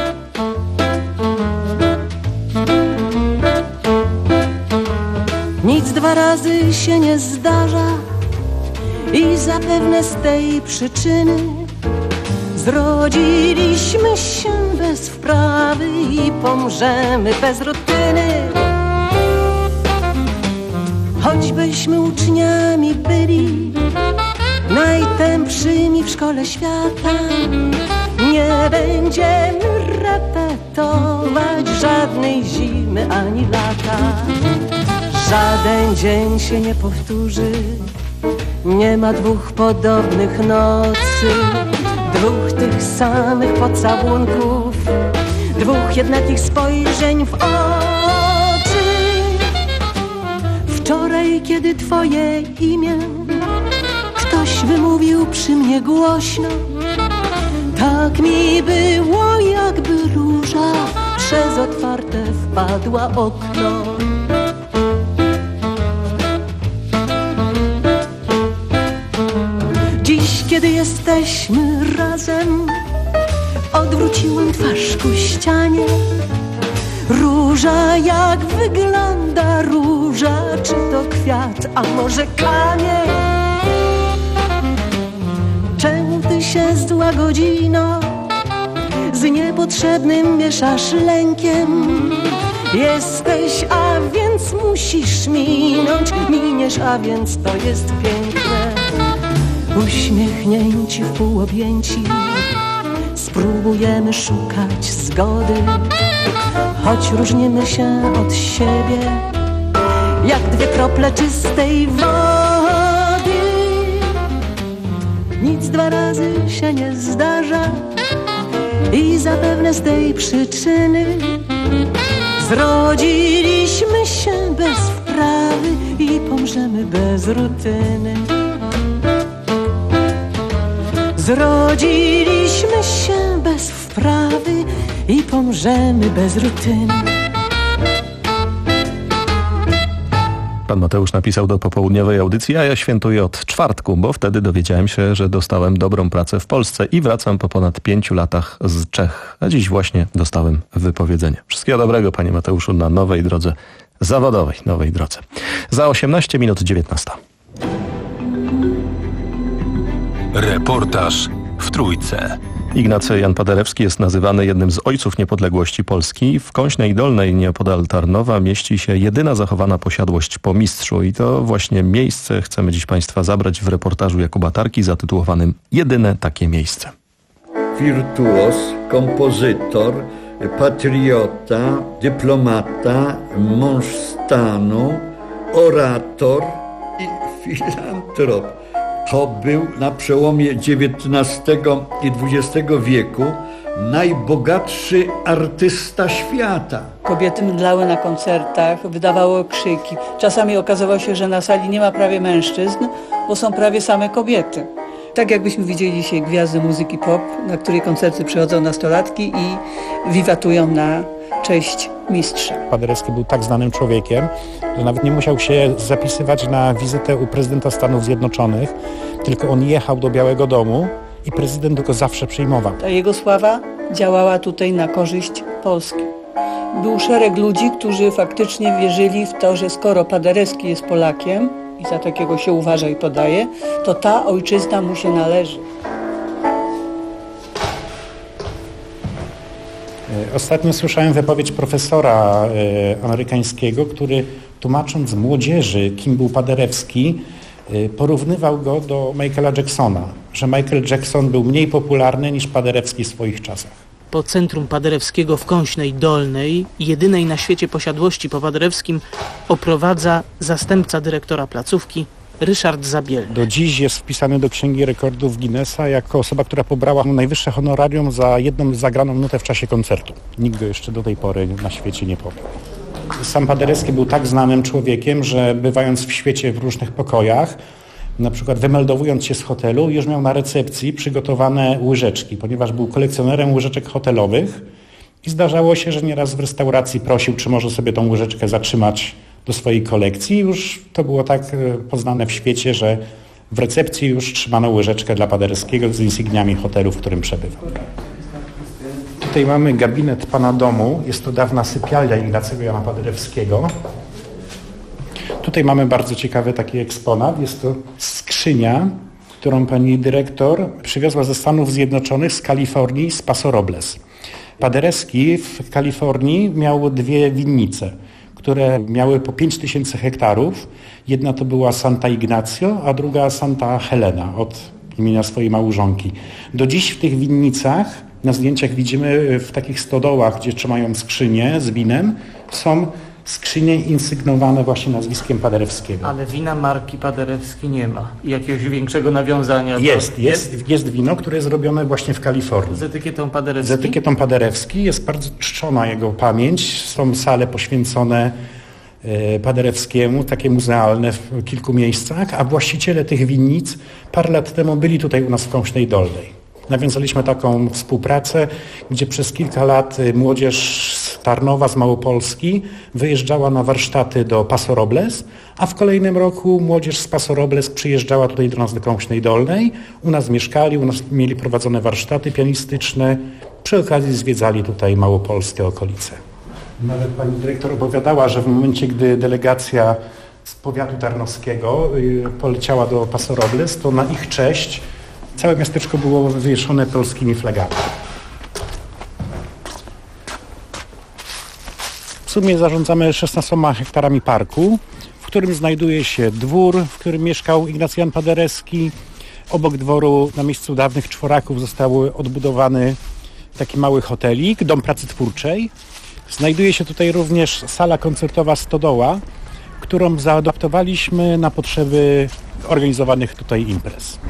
Nic dwa razy się nie zdarza i zapewne z tej przyczyny zrodziliśmy się bez wprawy i pomrzemy bez rutyny. Choćbyśmy uczniami byli najtępszymi w szkole świata, nie będziemy repetować żadnej zimy ani lata. Żaden dzień się nie powtórzy, nie ma dwóch podobnych nocy. dwóch tych samych pocałunków, dwóch jednakich spojrzeń w oczy. Wczoraj, kiedy twoje imię ktoś wymówił przy mnie głośno, tak mi było, jakby róża przez otwarte wpadła okno. Dziś, kiedy jesteśmy razem, odwróciłem twarz ku ścianie. Róża, jak wygląda róża? Czy to kwiat, a może kamień? Czemu ty się zła godzino z niepotrzebnym mieszasz lękiem? Jesteś, a więc musisz minąć, miniesz, a więc to jest piękne. Uśmiechnięci w pół objęci spróbujemy szukać zgody, choć różnimy się od siebie jak dwie krople czystej wody. Nic dwa razy się nie zdarza i zapewne z tej przyczyny zrodziliśmy się bez wprawy i pomrzemy bez rutyny. Zrodziliśmy się bez wprawy i pomrzemy bez rutyny. Pan Mateusz napisał do popołudniowej audycji, a ja świętuję od czwartku, bo wtedy dowiedziałem się, że dostałem dobrą pracę w Polsce i wracam po ponad pięciu latach z Czech. A dziś właśnie dostałem wypowiedzenie. Wszystkiego dobrego, panie Mateuszu, na nowej drodze zawodowej, nowej drodze. Za osiemnaście minut dziewiętnasta. Reportaż w Trójce. Ignacy Jan Paderewski jest nazywany jednym z ojców niepodległości Polski. W Kąśnej Dolnej, nieopodal Tarnowa, mieści się jedyna zachowana posiadłość po mistrzu. I to właśnie miejsce chcemy dziś państwa zabrać w reportażu Jakuba Tarki zatytułowanym Jedyne takie miejsce. Wirtuos, kompozytor, patriota, dyplomata, mąż stanu, orator i filantrop. To był na przełomie dziewiętnastego i dwudziestego wieku najbogatszy artysta świata. Kobiety mdlały na koncertach, wydawały krzyki. Czasami okazywało się, że na sali nie ma prawie mężczyzn, bo są prawie same kobiety. Tak jakbyśmy widzieli dzisiaj gwiazdy muzyki pop, na której koncerty przychodzą nastolatki i wiwatują na cześć mistrza. Paderewski był tak znanym człowiekiem, że nawet nie musiał się zapisywać na wizytę u prezydenta Stanów Zjednoczonych, tylko on jechał do Białego Domu i prezydent go zawsze przyjmował. Ta jego sława działała tutaj na korzyść Polski. Był szereg ludzi, którzy faktycznie wierzyli w to, że skoro Paderewski jest Polakiem i za takiego się uważa i podaje, to ta ojczyzna mu się należy. Ostatnio słyszałem wypowiedź profesora y, amerykańskiego, który tłumacząc młodzieży, kim był Paderewski, y, porównywał go do Michaela Jacksona, że Michael Jackson był mniej popularny niż Paderewski w swoich czasach. Po centrum Paderewskiego w Kąśnej Dolnej, jedynej na świecie posiadłości po Paderewskim, oprowadza zastępca dyrektora placówki Ryszard Zabielny. Do dziś jest wpisany do Księgi Rekordów Guinnessa jako osoba, która pobrała najwyższe honorarium za jedną zagraną minutę w czasie koncertu. Nikt go jeszcze do tej pory na świecie nie pobrał. Sam Paderewski był tak znanym człowiekiem, że bywając w świecie w różnych pokojach, na przykład wymeldowując się z hotelu, już miał na recepcji przygotowane łyżeczki, ponieważ był kolekcjonerem łyżeczek hotelowych i zdarzało się, że nieraz w restauracji prosił, czy może sobie tą łyżeczkę zatrzymać do swojej kolekcji. Już to było tak poznane w świecie, że w recepcji już trzymano łyżeczkę dla Paderewskiego z insygniami hotelu, w którym przebywał. Tutaj mamy gabinet pana domu. Jest to dawna sypialnia Ignacego Jana Paderewskiego. Tutaj mamy bardzo ciekawy taki eksponat. Jest to skrzynia, którą pani dyrektor przywiozła ze Stanów Zjednoczonych, z Kalifornii, z Paso Robles. Paderewski w Kalifornii miał dwie winnice, które miały po pięć tysięcy hektarów. Jedna to była Santa Ignacio, a druga Santa Helena od imienia swojej małżonki. Do dziś w tych winnicach, na zdjęciach widzimy w takich stodołach, gdzie trzymają skrzynie z winem, są skrzynie insygnowane właśnie nazwiskiem Paderewskiego. Ale wina marki Paderewski nie ma. I jakiegoś większego nawiązania. Jest, do... jest, jest wino, które jest robione właśnie w Kalifornii. Z etykietą Paderewski? Z etykietą Paderewski. Jest bardzo czczona jego pamięć. Są sale poświęcone Paderewskiemu, takie muzealne w kilku miejscach, a właściciele tych winnic parę lat temu byli tutaj u nas w Kąśnej Dolnej. Nawiązaliśmy taką współpracę, gdzie przez kilka lat młodzież z Tarnowa, z Małopolski wyjeżdżała na warsztaty do Paso Robles, a w kolejnym roku młodzież z Paso Robles przyjeżdżała tutaj do nas do Kąśnej Dolnej. U nas mieszkali, u nas mieli prowadzone warsztaty pianistyczne. Przy okazji zwiedzali tutaj małopolskie okolice. Nawet pani dyrektor opowiadała, że w momencie, gdy delegacja z powiatu tarnowskiego poleciała do Paso Robles, to na ich cześć całe miasteczko było wywieszone polskimi flagami. W sumie zarządzamy szesnastoma hektarami parku, w którym znajduje się dwór, w którym mieszkał Ignacy Jan Paderewski. Obok dworu na miejscu dawnych czworaków został odbudowany taki mały hotelik, dom pracy twórczej. Znajduje się tutaj również sala koncertowa Stodoła, którą zaadaptowaliśmy na potrzeby organizowanych tutaj imprez.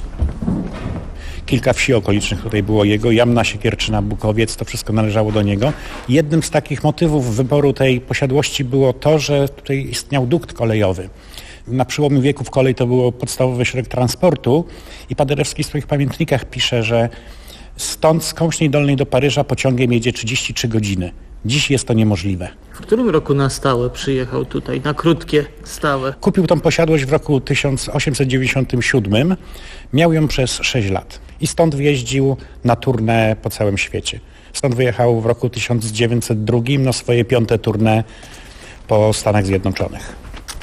Kilka wsi okolicznych tutaj było jego, Jamna, Siekierczyna, Bukowiec, to wszystko należało do niego. Jednym z takich motywów wyboru tej posiadłości było to, że tutaj istniał dukt kolejowy. Na przełomie wieków kolej to było podstawowy środek transportu i Paderewski w swoich pamiętnikach pisze, że stąd z Kąśnej Dolnej do Paryża pociągiem jedzie trzydzieści trzy godziny. Dziś jest to niemożliwe. W którym roku na stałe przyjechał tutaj, na krótkie stałe? Kupił tą posiadłość w roku tysiąc osiemset dziewięćdziesiątym siódmym. Miał ją przez sześć lat i stąd jeździł na tournée po całym świecie. Stąd wyjechał w roku tysiąc dziewięćset drugim na swoje piąte tournée po Stanach Zjednoczonych.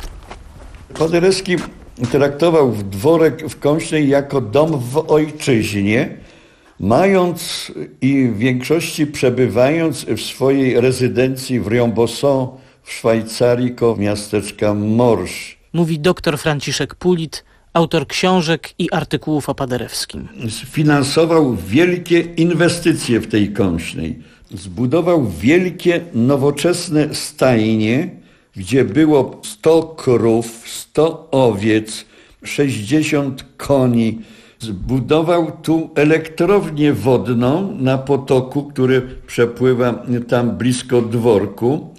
Paderewski traktował dworek w Kąśnej jako dom w ojczyźnie, mając i w większości przebywając w swojej rezydencji w Riom-Bosson w Szwajcarii koło miasteczka Morsz. Mówi dr Franciszek Pulit, autor książek i artykułów o Paderewskim. Sfinansował wielkie inwestycje w tej Kąśnej. Zbudował wielkie, nowoczesne stajnie, gdzie było sto krów, sto owiec, sześćdziesiąt koni. Zbudował tu elektrownię wodną na potoku, który przepływa tam blisko dworku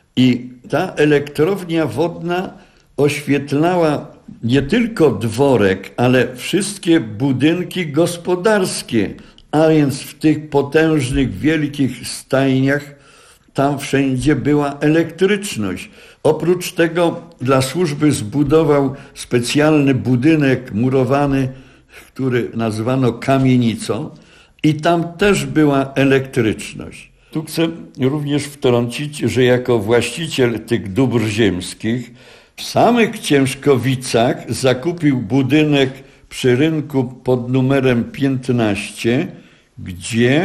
i ta elektrownia wodna oświetlała nie tylko dworek, ale wszystkie budynki gospodarskie, a więc w tych potężnych, wielkich stajniach tam wszędzie była elektryczność. Oprócz tego dla służby zbudował specjalny budynek murowany, który nazwano kamienicą i tam też była elektryczność. Tu chcę również wtrącić, że jako właściciel tych dóbr ziemskich w samych Ciężkowicach zakupił budynek przy rynku pod numerem piętnaście, gdzie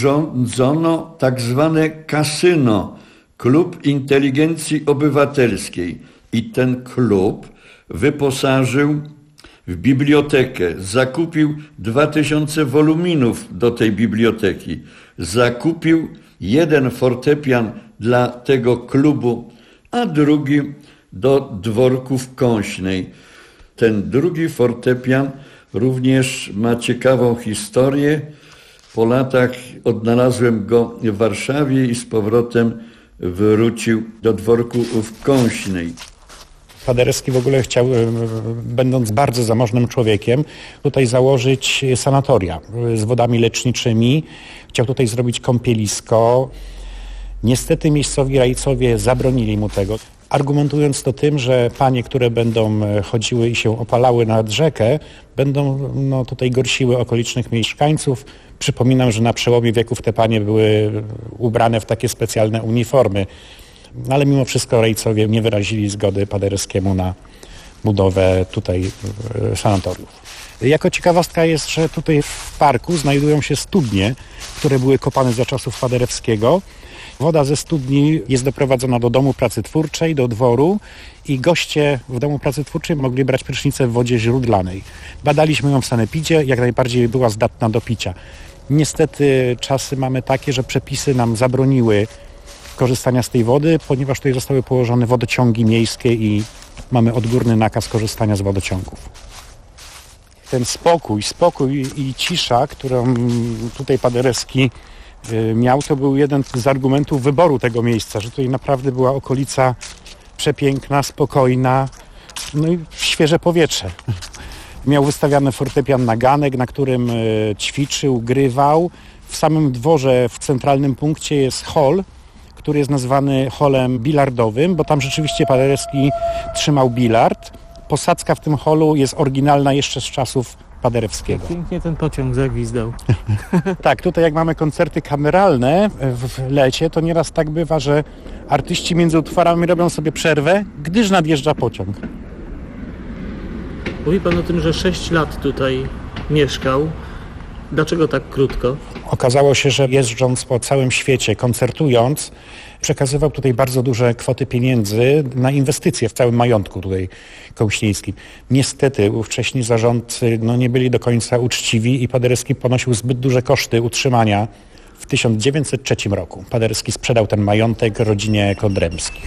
urządzono tak zwane kasyno, klub inteligencji obywatelskiej. I ten klub wyposażył w bibliotekę, zakupił dwa tysiące woluminów do tej biblioteki, zakupił jeden fortepian dla tego klubu, a drugi do dworku w Kąśnej. Ten drugi fortepian również ma ciekawą historię. Po latach odnalazłem go w Warszawie i z powrotem wrócił do dworku w Kąśnej. Paderewski w ogóle chciał, będąc bardzo zamożnym człowiekiem, tutaj założyć sanatoria z wodami leczniczymi. Chciał tutaj zrobić kąpielisko. Niestety miejscowi rajcowie zabronili mu tego, argumentując to tym, że panie, które będą chodziły i się opalały nad rzekę, będą no, tutaj gorsiły okolicznych mieszkańców. Przypominam, że na przełomie wieków te panie były ubrane w takie specjalne uniformy. Ale mimo wszystko rejcowie nie wyrazili zgody Paderewskiemu na budowę tutaj sanatoriów. Jako ciekawostka jest, że tutaj w parku znajdują się studnie, które były kopane za czasów Paderewskiego. Woda ze studni jest doprowadzona do domu pracy twórczej, do dworu i goście w domu pracy twórczej mogli brać prysznicę w wodzie źródlanej. Badaliśmy ją w sanepidzie, jak najbardziej była zdatna do picia. Niestety czasy mamy takie, że przepisy nam zabroniły korzystania z tej wody, ponieważ tutaj zostały położone wodociągi miejskie i mamy odgórny nakaz korzystania z wodociągów. Ten spokój, spokój i cisza, którą tutaj Paderewski miał, to był jeden z argumentów wyboru tego miejsca, że tutaj naprawdę była okolica przepiękna, spokojna, no i świeże powietrze. Miał wystawiany fortepian na ganek, na którym ćwiczył, grywał. W samym dworze, w centralnym punkcie jest hol, który jest nazwany holem bilardowym, bo tam rzeczywiście Paderewski trzymał bilard. Posadzka w tym holu jest oryginalna jeszcze z czasów Paderewskiego. Pięknie ten pociąg zagwizdał. Tak, tutaj jak mamy koncerty kameralne w lecie, to nieraz tak bywa, że artyści między utworami robią sobie przerwę, gdyż nadjeżdża pociąg. Mówi pan o tym, że sześć lat tutaj mieszkał. Dlaczego tak krótko? Okazało się, że jeżdżąc po całym świecie, koncertując, przekazywał tutaj bardzo duże kwoty pieniędzy na inwestycje w całym majątku tutaj kołśnieńskim. Niestety ówcześni zarządcy no, nie byli do końca uczciwi i Paderewski ponosił zbyt duże koszty utrzymania. W tysiąc dziewięćset trzecim roku Paderewski sprzedał ten majątek rodzinie Kodremskich.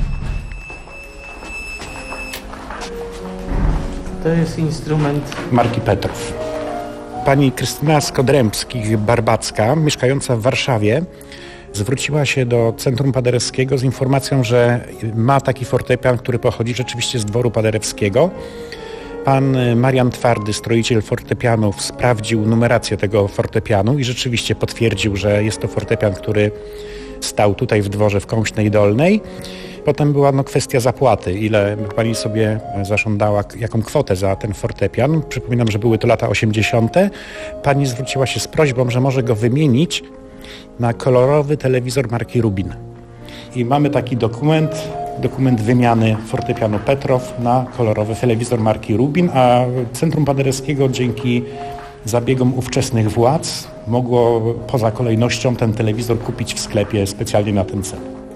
To jest instrument marki Petrow. Pani Krystyna z Kodremskich-Barbacka, mieszkająca w Warszawie, zwróciła się do Centrum Paderewskiego z informacją, że ma taki fortepian, który pochodzi rzeczywiście z dworu paderewskiego. Pan Marian Twardy, stroiciel fortepianów, sprawdził numerację tego fortepianu i rzeczywiście potwierdził, że jest to fortepian, który stał tutaj w dworze w Kąśnej Dolnej. Potem była no, kwestia zapłaty, ile pani sobie zażądała, jaką kwotę za ten fortepian. Przypominam, że były to lata osiemdziesiąte. Pani zwróciła się z prośbą, że może go wymienić na kolorowy telewizor marki Rubin. I mamy taki dokument, dokument wymiany fortepianu Petrow na kolorowy telewizor marki Rubin, a Centrum Paderewskiego dzięki zabiegom ówczesnych władz mogło poza kolejnością ten telewizor kupić w sklepie specjalnie na ten cel.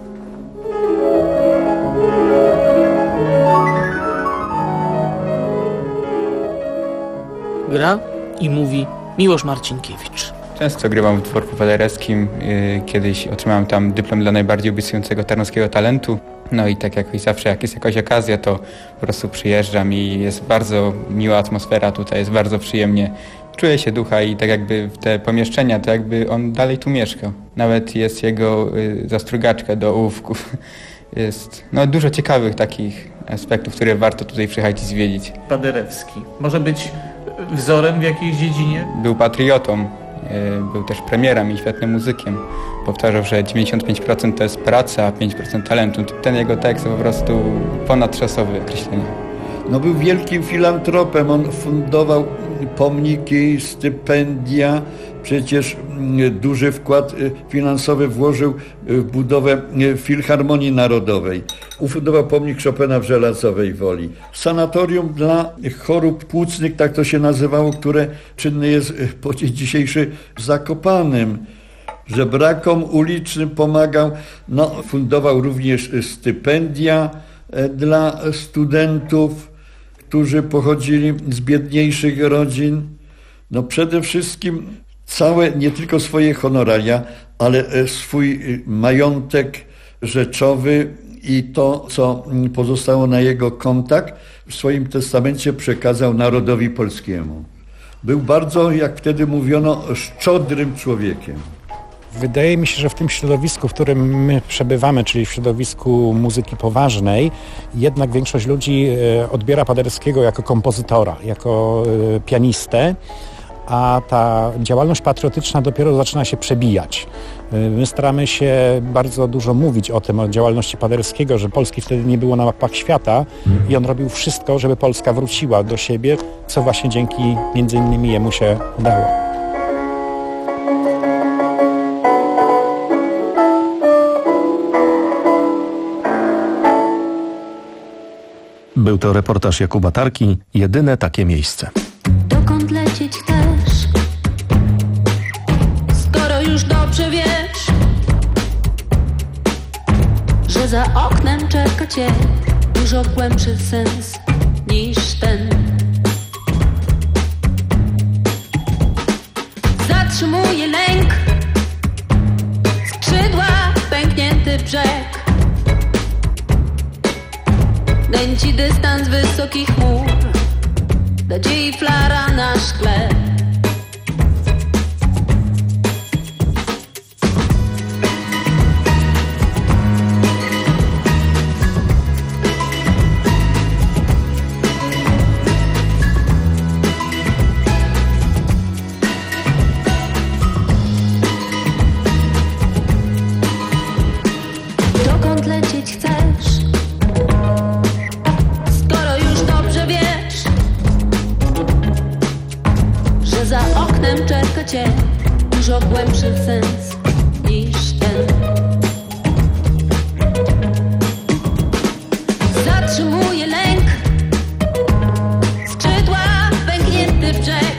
Gra i mówi Miłosz Marcinkiewicz. Często grywam w dworku paderewskim. Kiedyś otrzymałem tam dyplom dla najbardziej obiecującego tarnowskiego talentu. No i tak jak zawsze, jak jest jakaś okazja, to po prostu przyjeżdżam i jest bardzo miła atmosfera tutaj, jest bardzo przyjemnie. Czuję się ducha i tak jakby w te pomieszczenia, to jakby on dalej tu mieszkał. Nawet jest jego zastrugaczka do ołówków. Jest no, dużo ciekawych takich aspektów, które warto tutaj przyjechać i zwiedzić. Paderewski może być wzorem w jakiejś dziedzinie? Był patriotą, był też premierem i świetnym muzykiem. Powtarzał, że dziewięćdziesiąt pięć procent to jest praca, a pięć procent talentu. Ten jego tekst to po prostu ponadczasowe określenie. No był wielkim filantropem, on fundował pomniki, stypendia, przecież duży wkład finansowy włożył w budowę Filharmonii Narodowej. Ufundował pomnik Chopina w Żelazowej Woli. Sanatorium dla chorób płucnych, tak to się nazywało, które czynne jest po dzień dzisiejszy w Zakopanem. Żebrakom ulicznym pomagał, no, fundował również stypendia dla studentów, którzy pochodzili z biedniejszych rodzin. No przede wszystkim całe, nie tylko swoje honoraria, ale swój majątek rzeczowy i to, co pozostało na jego kontach, w swoim testamencie przekazał narodowi polskiemu. Był bardzo, jak wtedy mówiono, szczodrym człowiekiem. Wydaje mi się, że w tym środowisku, w którym my przebywamy, czyli w środowisku muzyki poważnej, jednak większość ludzi odbiera Paderewskiego jako kompozytora, jako pianistę, a ta działalność patriotyczna dopiero zaczyna się przebijać. My staramy się bardzo dużo mówić o tym, o działalności Paderewskiego, że Polski wtedy nie było na mapach świata i on robił wszystko, żeby Polska wróciła do siebie, co właśnie dzięki między innymi jemu się udało. Był to reportaż Jakuba Tarki, jedyne takie miejsce. Dokąd lecieć chcesz, skoro już dobrze wiesz, że za oknem czeka cię dużo głębszy sens niż ten. Zatrzymuje lęk, skrzydła pęknięty brzeg. Nęci dystans wysokich chmur, nadziei flara na szkle. Dokąd lecieć chcesz? Skoro już dobrze wiesz, że za oknem czeka cię dużo głębszy sens niż ten. Zatrzymuje lęk, skrzydła pęknięty w brzeg.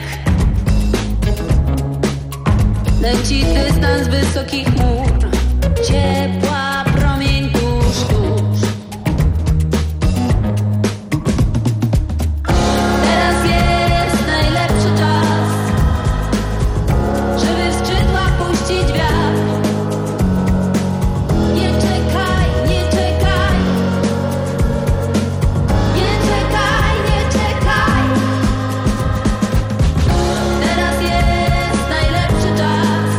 Leci dystans wysokich chmur, ciepła promień tuż, tuż. Teraz jest najlepszy czas, żeby w skrzydła puścić wiatr. Nie czekaj, nie czekaj, nie czekaj, nie czekaj. Teraz jest najlepszy czas,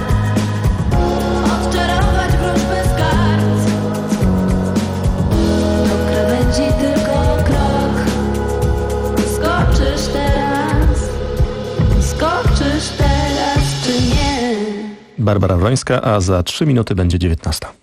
odczarować wróżbę z kart. Do krawędzi tylko krok. Skoczysz teraz, skoczysz teraz czy nie? Barbara Wrońska, a za trzy minuty będzie dziewiętnasta.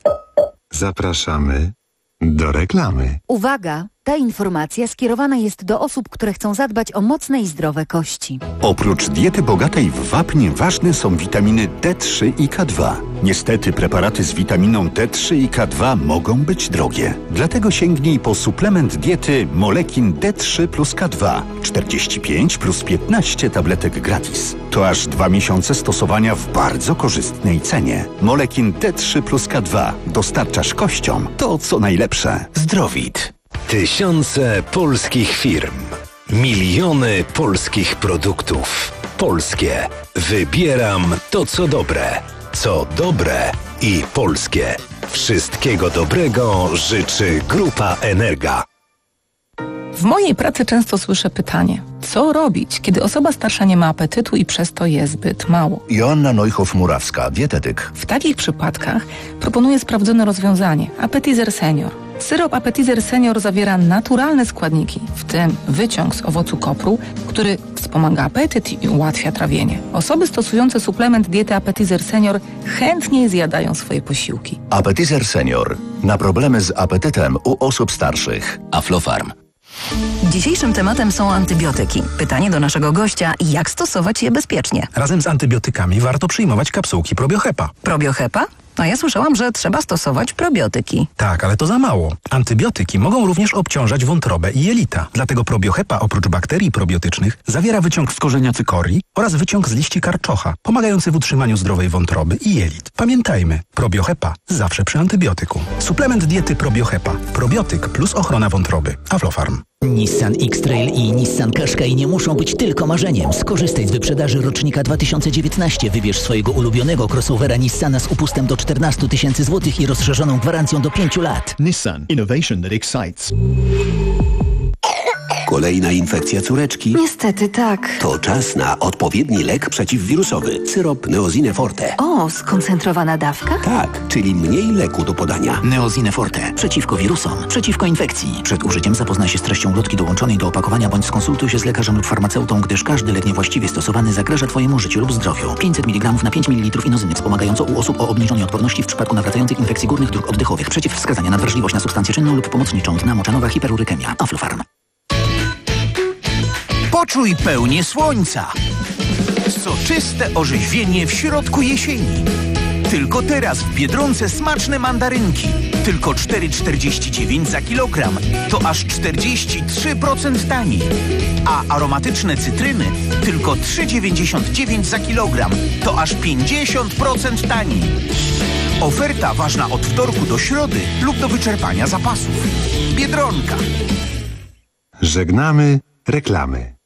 Zapraszamy do reklamy. Uwaga! Ta informacja skierowana jest do osób, które chcą zadbać o mocne i zdrowe kości. Oprócz diety bogatej w wapń ważne są witaminy D trzy i K dwa. Niestety preparaty z witaminą D trzy i K dwa mogą być drogie. Dlatego sięgnij po suplement diety Molekin D trzy plus K dwa. czterdzieści pięć plus piętnaście tabletek gratis. To aż dwa miesiące stosowania w bardzo korzystnej cenie. Molekin D trzy plus K dwa. Dostarczasz kościom to, co najlepsze. Zdrowit. Tysiące polskich firm. Miliony polskich produktów. Polskie. Wybieram to, co dobre. Co dobre i polskie. Wszystkiego dobrego życzy Grupa Energa. W mojej pracy często słyszę pytanie, co robić, kiedy osoba starsza nie ma apetytu i przez to je zbyt mało? Joanna Neuchow-Murawska, dietetyk. W takich przypadkach proponuję sprawdzone rozwiązanie – Appetizer Senior. Syrop Appetizer Senior zawiera naturalne składniki, w tym wyciąg z owocu kopru, który wspomaga apetyt i ułatwia trawienie. Osoby stosujące suplement diety Appetizer Senior chętniej zjadają swoje posiłki. Appetizer Senior. Na problemy z apetytem u osób starszych. Aflofarm. Dzisiejszym tematem są antybiotyki. Pytanie do naszego gościa, jak stosować je bezpiecznie? Razem z antybiotykami warto przyjmować kapsułki Probiohepa. Probiohepa? No ja słyszałam, że trzeba stosować probiotyki. Tak, ale to za mało. Antybiotyki mogą również obciążać wątrobę i jelita. Dlatego Probiohepa oprócz bakterii probiotycznych zawiera wyciąg z korzenia cykorii oraz wyciąg z liści karczocha, pomagający w utrzymaniu zdrowej wątroby i jelit. Pamiętajmy, Probiohepa zawsze przy antybiotyku. Suplement diety Probiohepa. Probiotyk plus ochrona wątroby. Aflofarm. Nissan X-Trail i Nissan Qashqai nie muszą być tylko marzeniem. Skorzystaj z wyprzedaży rocznika dwa tysiące dziewiętnaście. Wybierz swojego ulubionego crossovera Nissana z upustem do czternaście tysięcy złotych i rozszerzoną gwarancją do pięciu lat. Nissan. Innovation that excites. Kolejna infekcja córeczki? Niestety tak. To czas na odpowiedni lek przeciwwirusowy. Syrop Neosine Forte. O, skoncentrowana dawka? Tak, czyli mniej leku do podania. Neosine Forte. Przeciwko wirusom. Przeciwko infekcji. Przed użyciem zapoznaj się z treścią ulotki dołączonej do opakowania bądź skonsultuj się z lekarzem lub farmaceutą, gdyż każdy lek niewłaściwie stosowany zagraża Twojemu życiu lub zdrowiu. pięćset miligramów na pięć mililitrów inozyny wspomagająco u osób o obniżonej odporności w przypadku nawracających infekcji górnych dróg oddechowych. Przeciwwskazania na wrażliwość na substancję czynną lub pomocniczą. Dna moczanowa hiperurykemia. Aflofarm. Poczuj pełnię słońca. Soczyste orzeźwienie w środku jesieni. Tylko teraz w Biedronce smaczne mandarynki. Tylko cztery czterdzieści dziewięć za kilogram. To aż czterdzieści trzy procent taniej. A aromatyczne cytryny tylko trzy dziewięćdziesiąt dziewięć za kilogram. To aż pięćdziesiąt procent taniej. Oferta ważna od wtorku do środy lub do wyczerpania zapasów. Biedronka. Żegnamy reklamy.